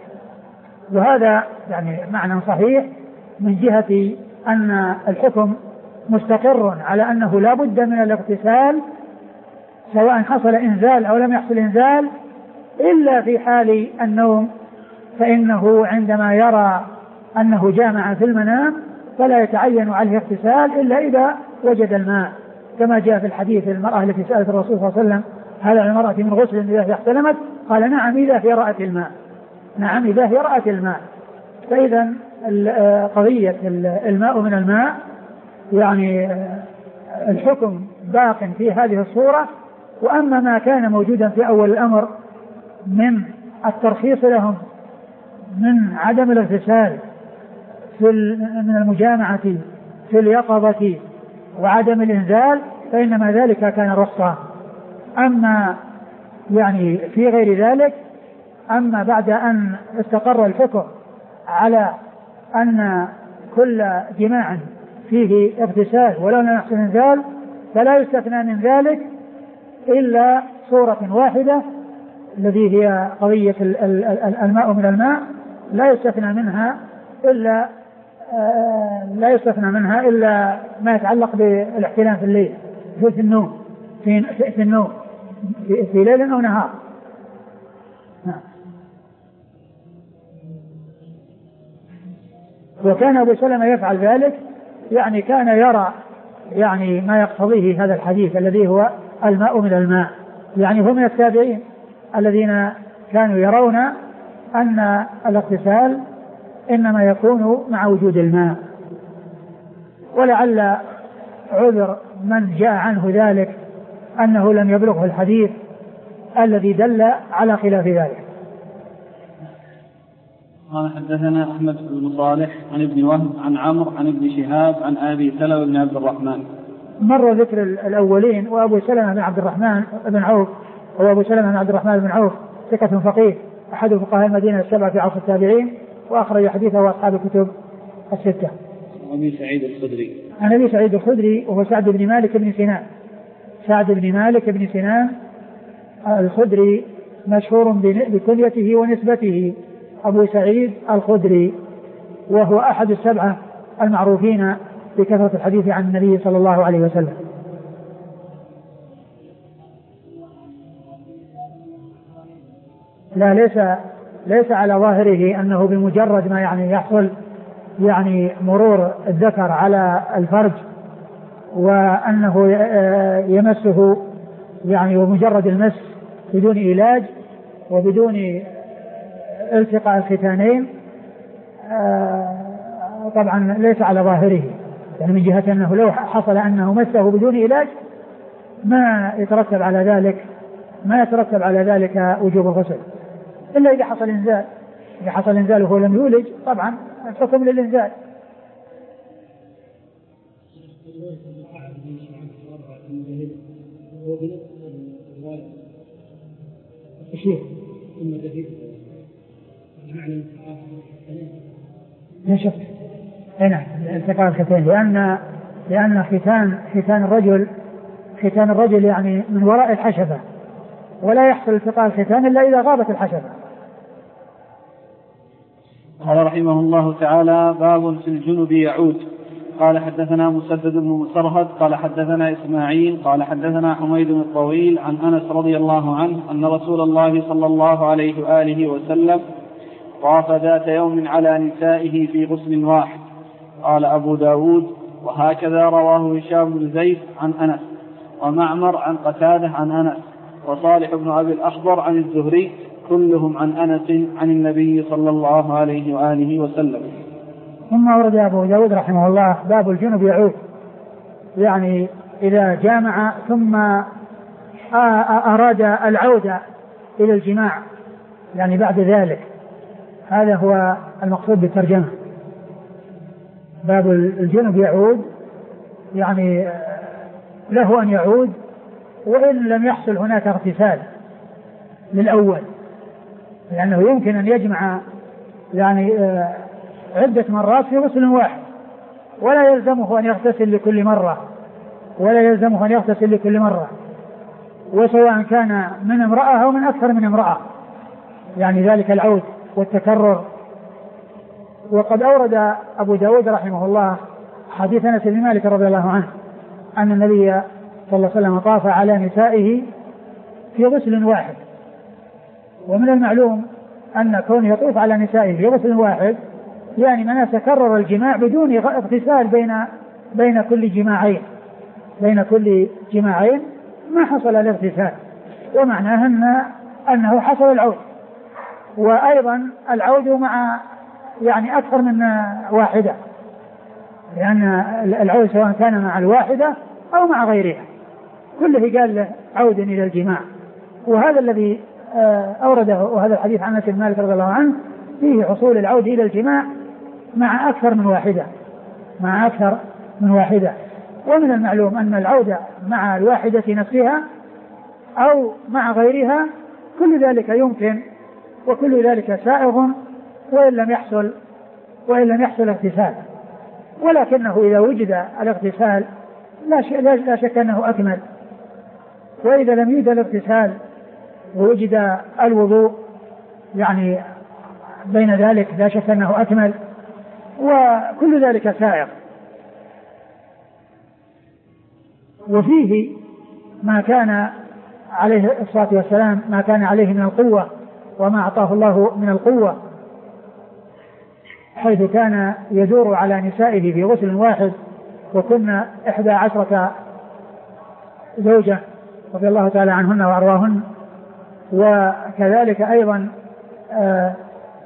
وهذا يعني معنى صحيح من جهة أن الحكم مستقر على أنه لا بد من الاغتسال سواء حصل إنزال أو لم يحصل إنزال، إلا في حال النوم، فإنه عندما يرى أنه جامع في المنام فلا يتعين عليه اغتسال إلا إذا وجد الماء، كما جاء في الحديث المرأة التي سألت الرسول صلى الله عليه وسلم: هل على المرأة من غسل إذا احتلمت؟ قال: نعم إذا هي رأت الماء. نعم إذا هي رأت الماء. فإذا قضية الماء من الماء يعني الحكم باق في هذه الصورة. وأما ما كان موجودا في أول الأمر من الترخيص لهم من عدم الاغتسال في من المجامعة في اليقظة وعدم الإنزال فإنما ذلك كان رخصة. أما يعني في غير ذلك، أما بعد أن استقر الحكم على أن كل جماع فيه اغتسال ولو لم يحصل إنزال فلا يستثنى من ذلك إلا صورة واحدة الذي هي قضية الماء من الماء، لا يستثنى منها إلا لا يستثنى منها إلا ما يتعلق بالاحتلام في الليل، في النوم في, في النوم في, في ليل أو نهار. وكان أبو سلمة يفعل ذلك، يعني كان يرى يعني ما يقتضيه هذا الحديث الذي هو الماء من الماء، يعني هم من التابعين الذين كانوا يرون أن الاغتسال إنما يكون مع وجود الماء. ولعل عذر من جاء عنه ذلك أنه لم يبلغه الحديث الذي دل على خلاف ذلك. قال حدثنا أحمد بن صالح عن ابن وهب عن عمرو عن ابن شهاب عن أبي سلمة بن عبد الرحمن. مر ذكر الأولين. وأبو سلمة بن عبد الرحمن بن عوف هو أبو سلمة بن عبد الرحمن بن عوف ثقة فقيه أحد فقهاء المدينة السبعة في عصر التابعين وأخرج حديثه أصحاب الكتب الستة. أبي سعيد الخدري عن أبي سعيد الخدري وهو سعد بن مالك بن سنان سعد بن مالك بن سنان الخدري مشهور بكنيته ونسبته أبو سعيد الخدري وهو أحد السبعة المعروفين بكثرة الحديث عن النبي صلى الله عليه وسلم. لا ليس ليس على ظاهره أنه بمجرد ما يعني يحصل يعني مرور الذكر على الفرج وأنه يمسه يعني ومجرد المس بدون علاج وبدون التقاء الختانين طبعا ليس على ظاهره يعني من جهة أنه لو حصل أنه مسه بدون علاج ما يترتب على ذلك ما يترتب على ذلك وجوب الغسل إلا إذا حصل إنزال. إذا حصل إنزال وهو لم يولج طبعا الحكم للإنزال. لا شك هنا التقاء الختان لأن لأن ختان ختان الرجل ختان الرجل يعني من وراء الحشفة ولا يحصل التقاء الختان إلا إذا غابت الحشفة. قال رحمه الله تعالى باب في الجنب يعود. قال حدثنا مسدد بن مسرهد قال حدثنا إسماعيل قال حدثنا حميد الطويل عن أنس رضي الله عنه أن رسول الله صلى الله عليه وآله وسلم طاف ذات يوم على نسائه في غسل واحد. قال أبو داود وهكذا رواه هشام بن زيد عن أنس ومعمر عن قتادة عن أنس وصالح بن أبي الأخضر عن الزهري كلهم عن أنس عن النبي صلى الله عليه وآله وسلم. ثم ورد أبو داود رحمه الله باب الجنب يعود يعني إذا جامع ثم أراد العودة إلى الجماع يعني بعد ذلك. هذا هو المقصود بالترجمة. باب الجنب يعود يعني له أن يعود وإن لم يحصل هناك اغتسال للأول لأنه يمكن أن يجمع يعني عدة مرات في غسل واحد ولا يلزمه أن يغتسل لكل مرة ولا يلزمه أن يغتسل لكل مرة وسواء كان من امرأة أو من أكثر من امرأة يعني ذلك العود والتكرر. وقد أورد أبو داود رحمه الله حديث أنس بن مالك رضي الله عنه أن النبي صلى الله عليه وسلم طاف على نسائه في غسل واحد. ومن المعلوم أن كونه يطوف على نسائه في غسل واحد يعني من تكرر الجماع بدون اغتسال بين بين كل جماعين بين كل جماعين ما حصل الاغتسال ومعناه أن أنه حصل العود. وأيضا العود مع يعني أكثر من واحدة لأن العود سواء كان مع الواحدة أو مع غيرها كله قال له عود إلى الجماع. وهذا الذي أورده وهذا الحديث عن أنس بن مالك رضي الله عنه فيه حصول العود إلى الجماع مع أكثر من واحدة مع أكثر من واحدة. ومن المعلوم أن العودة مع الواحدة نفسها أو مع غيرها كل ذلك يمكن وكل ذلك سائغ وإن لم يحصل وإن لم يحصل اغتسال. ولكنه إذا وجد الاغتسال لا, لا شك أنه أكمل. وإذا لم يوجد الاغتسال ووجد الوضوء يعني بين ذلك لا شك أنه أكمل وكل ذلك سائغ. وفيه ما كان عليه الصلاة والسلام ما كان عليه من القوة وما أعطاه الله من القوة حيث كان يدور على نسائه في غسل واحد وكنا إحدى عشرة زوجة رضي الله تعالى عنهن وأرواهن. وكذلك أيضا آه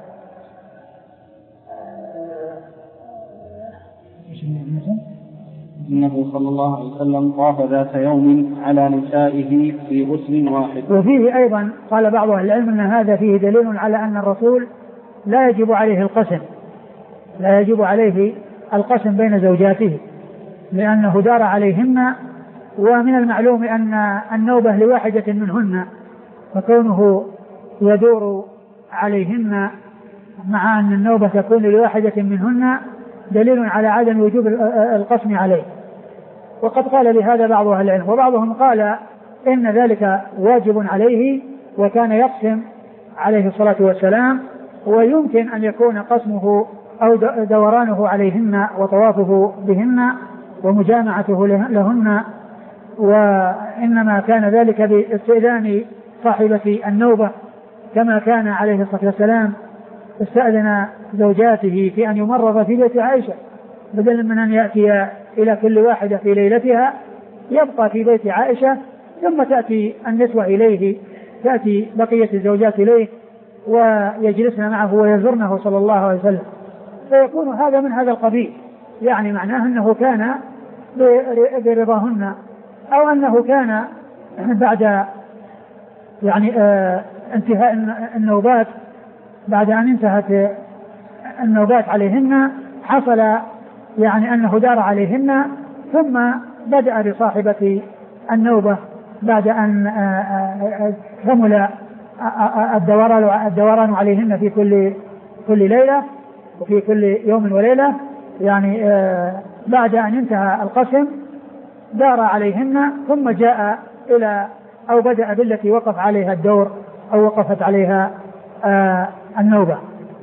إنه صلى الله عليه وسلم طاف ذات يوم على نسائه في غسل واحد. وفيه أيضا قال بعض أهل العلم أن هذا فيه دليل على أن الرسول لا يجب عليه القسم لا يجب عليه القسم بين زوجاته لأنه دار عليهن، ومن المعلوم أن النوبة لواحدة منهن، فكونه يدور عليهن مع أن النوبة تكون لواحدة منهن دليل على عدم وجوب القسم عليه. وقد قال لهذا بعض أهل العلم، وبعضهم قال إن ذلك واجب عليه وكان يقسم عليه الصلاة والسلام، ويمكن أن يكون قسمه أو دورانه عليهن وطوافه بهن ومجامعته لهن، وإنما كان ذلك باستئذان صاحبة النوبة كما كان عليه الصلاة والسلام استأذن زوجاته في أن يمرض في بيت عائشة، بدلا من أن يأتي إلى كل واحدة في ليلتها يبقى في بيت عائشة ثم تأتي النسوة إليه، تأتي بقية الزوجات إليه ويجلسن معه ويزرنه صلى الله عليه وسلم، فيكون هذا من هذا القبيل، يعني معناه أنه كان برضاهن، أو أنه كان بعد يعني آه انتهاء النوبات، بعد أن انتهت النوبات عليهن حصل يعني أنه دار عليهن، ثم بدأ بصاحبة النوبة بعد أن كمل الدوران عليهن في كل كل ليلة وفي كل يوم وليلة، يعني بعد أن انتهى القسم دار عليهن ثم جاء إلى أو بدأ بالتي وقف عليها الدور أو وقفت عليها النوبة.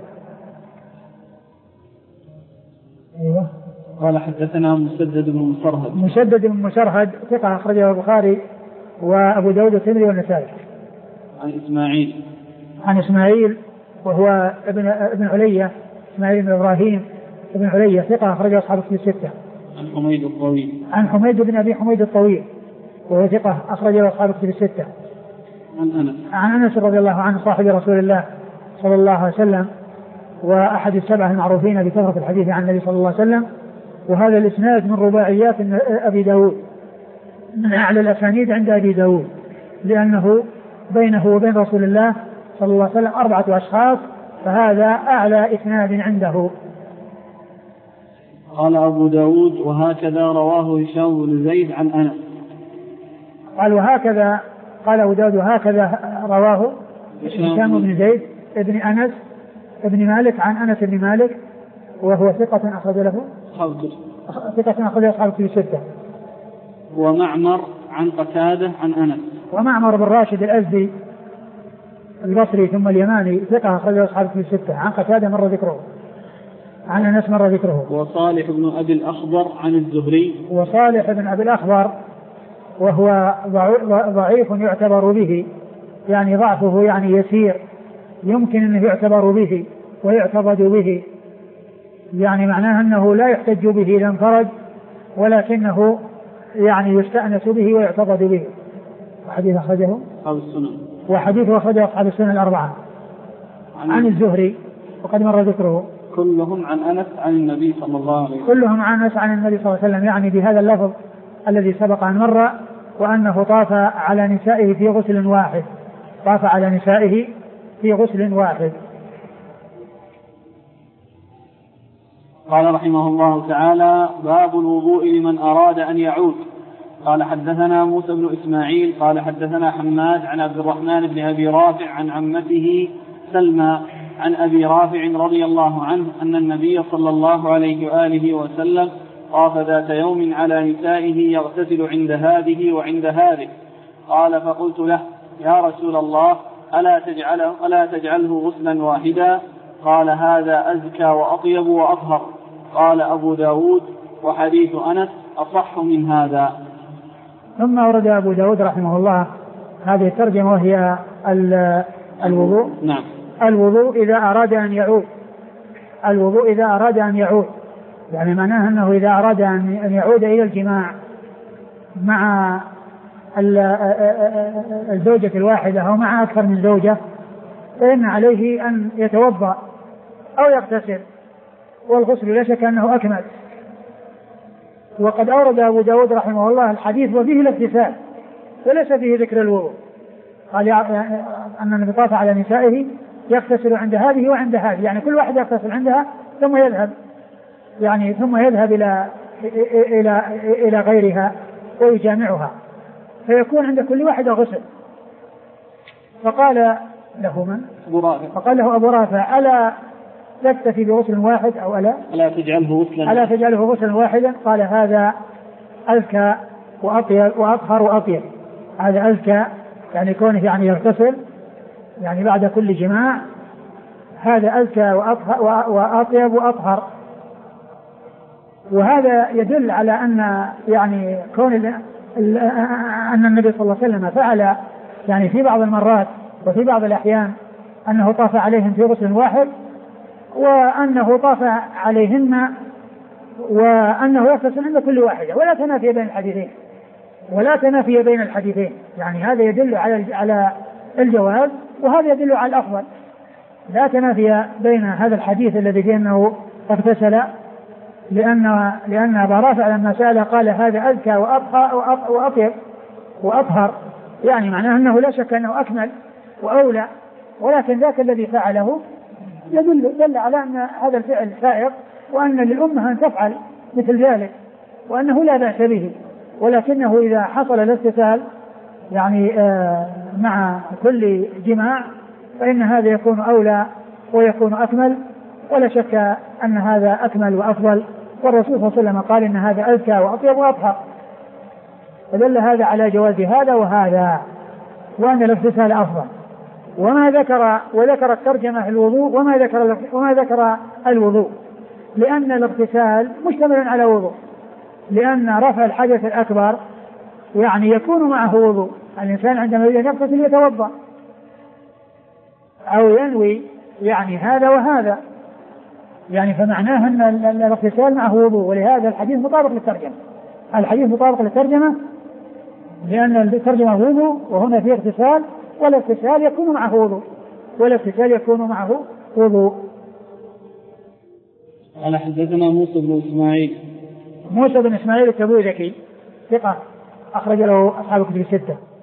أيوة. قال حدثنا مسدد بن مسرهد مسدد بن مسرهد ثقة أخرجه البخاري وأبو داود والترمذي والنسائي. عن إسماعيل عن إسماعيل وهو ابن ابن علية، إسماعيل بن إبراهيم ابن علية ثقة أخرجه أصحاب الكتب الستة. عن حميد الطويل عن حميد بن أبي حميد الطويل وهو ثقة أخرجه أصحاب الكتب الستة. عن أنس عن أنس رضي الله عنه صاحب رسول الله صلى الله عليه وسلم وأحد السبعة المعروفين بكثرة الحديث عن النبي صلى الله عليه وسلم، وهذا الإسناد من رباعيات أبي داود، من أعلى الأسانيد عند أبي داود، لأنه بينه وبين رسول الله صلى الله عليه وسلم أربعة أشخاص، فهذا أعلى إسناد عنده. قال أبو داود وهكذا رواه هشام بن زيد عن أنس. قال وهكذا قال أبو داود وهكذا رواه هشام بن زيد ابن أنس ابن مالك عن أنس بن مالك وهو ثقة أخرج له ثقة أخرج أصحاب الكتب الستة. ومعمر عن قتادة عن أنس. ومعمر بن راشد الأزدي البصري ثم اليماني ثقة أخرج أصحاب الكتب الستة. عن قتادة مر ذكره، عن أنس مر ذكره. وصالح بن أبي الأخضر عن الزهري. وصالح بن أبي الأخضر وهو ضعيف يعتبر به، يعني ضعفه يعني يسير، يمكن أن يعتبر به ويعتقد به، يعني معناه أنه لا يحتج به إذا انفرد، ولكنه يعني يستأنس به ويعتقد به. وحديث أخرجه أصحاب السنن. وحديث أخرجه أصحاب السنن الأربعة. عن, عن الزهري وقد مر ذكره. كلهم عن أنس عن النبي صلى الله عليه وسلم. كلهم عن أنس عن النبي صلى الله عليه وسلم، يعني بهذا اللفظ الذي سبق أن مر، وأنه طاف على نسائه في غسل واحد، طاف على نسائه في غسل واحد. قال رحمه الله تعالى: باب الوضوء لمن أراد أن يعود. قال حدثنا موسى بن إسماعيل قال حدثنا حماد عن عبد الرحمن بن أبي رافع عن عمته سلمى عن أبي رافع رضي الله عنه أن النبي صلى الله عليه وآله وسلم طاف ذات يوم على نسائه يغتسل عند هذه وعند هذه. قال فقلت له: يا رسول الله، ألا تجعله, ألا تجعله غسلا واحدا؟ قال: هذا أزكى وأطيب وأطهر. قال أبو داود: وحديث أنس أصح من هذا. ثم أورد أبو داود رحمه الله هذه الترجمة وهي الوضوء. نعم. الوضوء إذا أراد أن يعود، الوضوء إذا أراد أن يعود، يعني معناه أنه إذا أراد أن يعود إلى الجماع مع الزوجة الواحدة أو مع أكثر من زوجة، فإن عليه أن يتوضأ أو يغتسل، والغسل لا شك أنه أكمل. وقد أورد أبو داود رحمه الله الحديث وفيه الاغتسال وليس فيه ذكر الوضوء. قال أن النبي طاف على نسائه يغتسل عند هذه وعند هذه، يعني كل واحد يغتسل عندها ثم يذهب يعني ثم يذهب إلى إلى إلى غيرها ويجامعها، فيكون عند كل واحد غسل. فقال له من؟ فقال له أبو رافع: ألا تكتفي بغسل واحد أو ألا ألا تجعله غسلا ألا تجعله غسلا واحدا؟ قال: هذا أزكى وأطيب وأطهر وأطيب. هذا أزكى يعني كونه يعني يغتسل يعني بعد كل جماع، هذا أزكى وأطيب وأطهر. وهذا يدل على أن يعني كون أن النبي صلى الله عليه وسلم فعل يعني في بعض المرات وفي بعض الأحيان أنه طاف عليهم في غسل واحد، وأنه طاف عليهن وأنه يغتسل عند كل واحدة، ولا تنافي بين الحديثين ولا تنافي بين الحديثين يعني هذا يدل على على الجواز وهذا يدل على الأفضل، لا تنافي بين هذا الحديث الذي فيه أنه اغتسل، لأن لأن أبا رافع لما سأله قال: هذا أزكى وأطيب وأطهر، يعني معناه أنه لا شك أنه أكمل وأولى، ولكن ذاك الذي فعله يدل دل على أن هذا الفعل سائغ، وأن للأمة أن تفعل مثل ذلك، وأنه لا بأس به، ولكنه إذا حصل الاغتسال يعني آه مع كل جماع فإن هذا يكون أولى ويكون أكمل، ولا شك أن هذا أكمل وأفضل، والرسول صلى الله عليه وسلم قال إن هذا أزكى وأطيب وأطهر، فدل هذا على جواز هذا وهذا، وأن الاغتسال أفضل. وما ذكر وذكر الترجمة الوضوء وما ذكر وما ذكر الوضوء، لأن الاغتسال مشتمل على وضوء، لأن رفع الحدث الأكبر يعني يكون معه وضوء، الإنسان عندما يغتسل يتوضأ أو ينوي يعني هذا وهذا، يعني فمعناه أن الاغتسال معه وضوء، ولهذا الحديث مطابق للترجمة الحديث مطابق للترجمة لأن الترجمة وضوء وهنا فيه اغتسال، والاغتسال يكون معه وضوء والاغتسال يكون معه وضوء. قال: حدثنا موسى بن إسماعيل موسى بن إسماعيل التبوذكي ثقة أخرج له أصحاب الكتب الستة.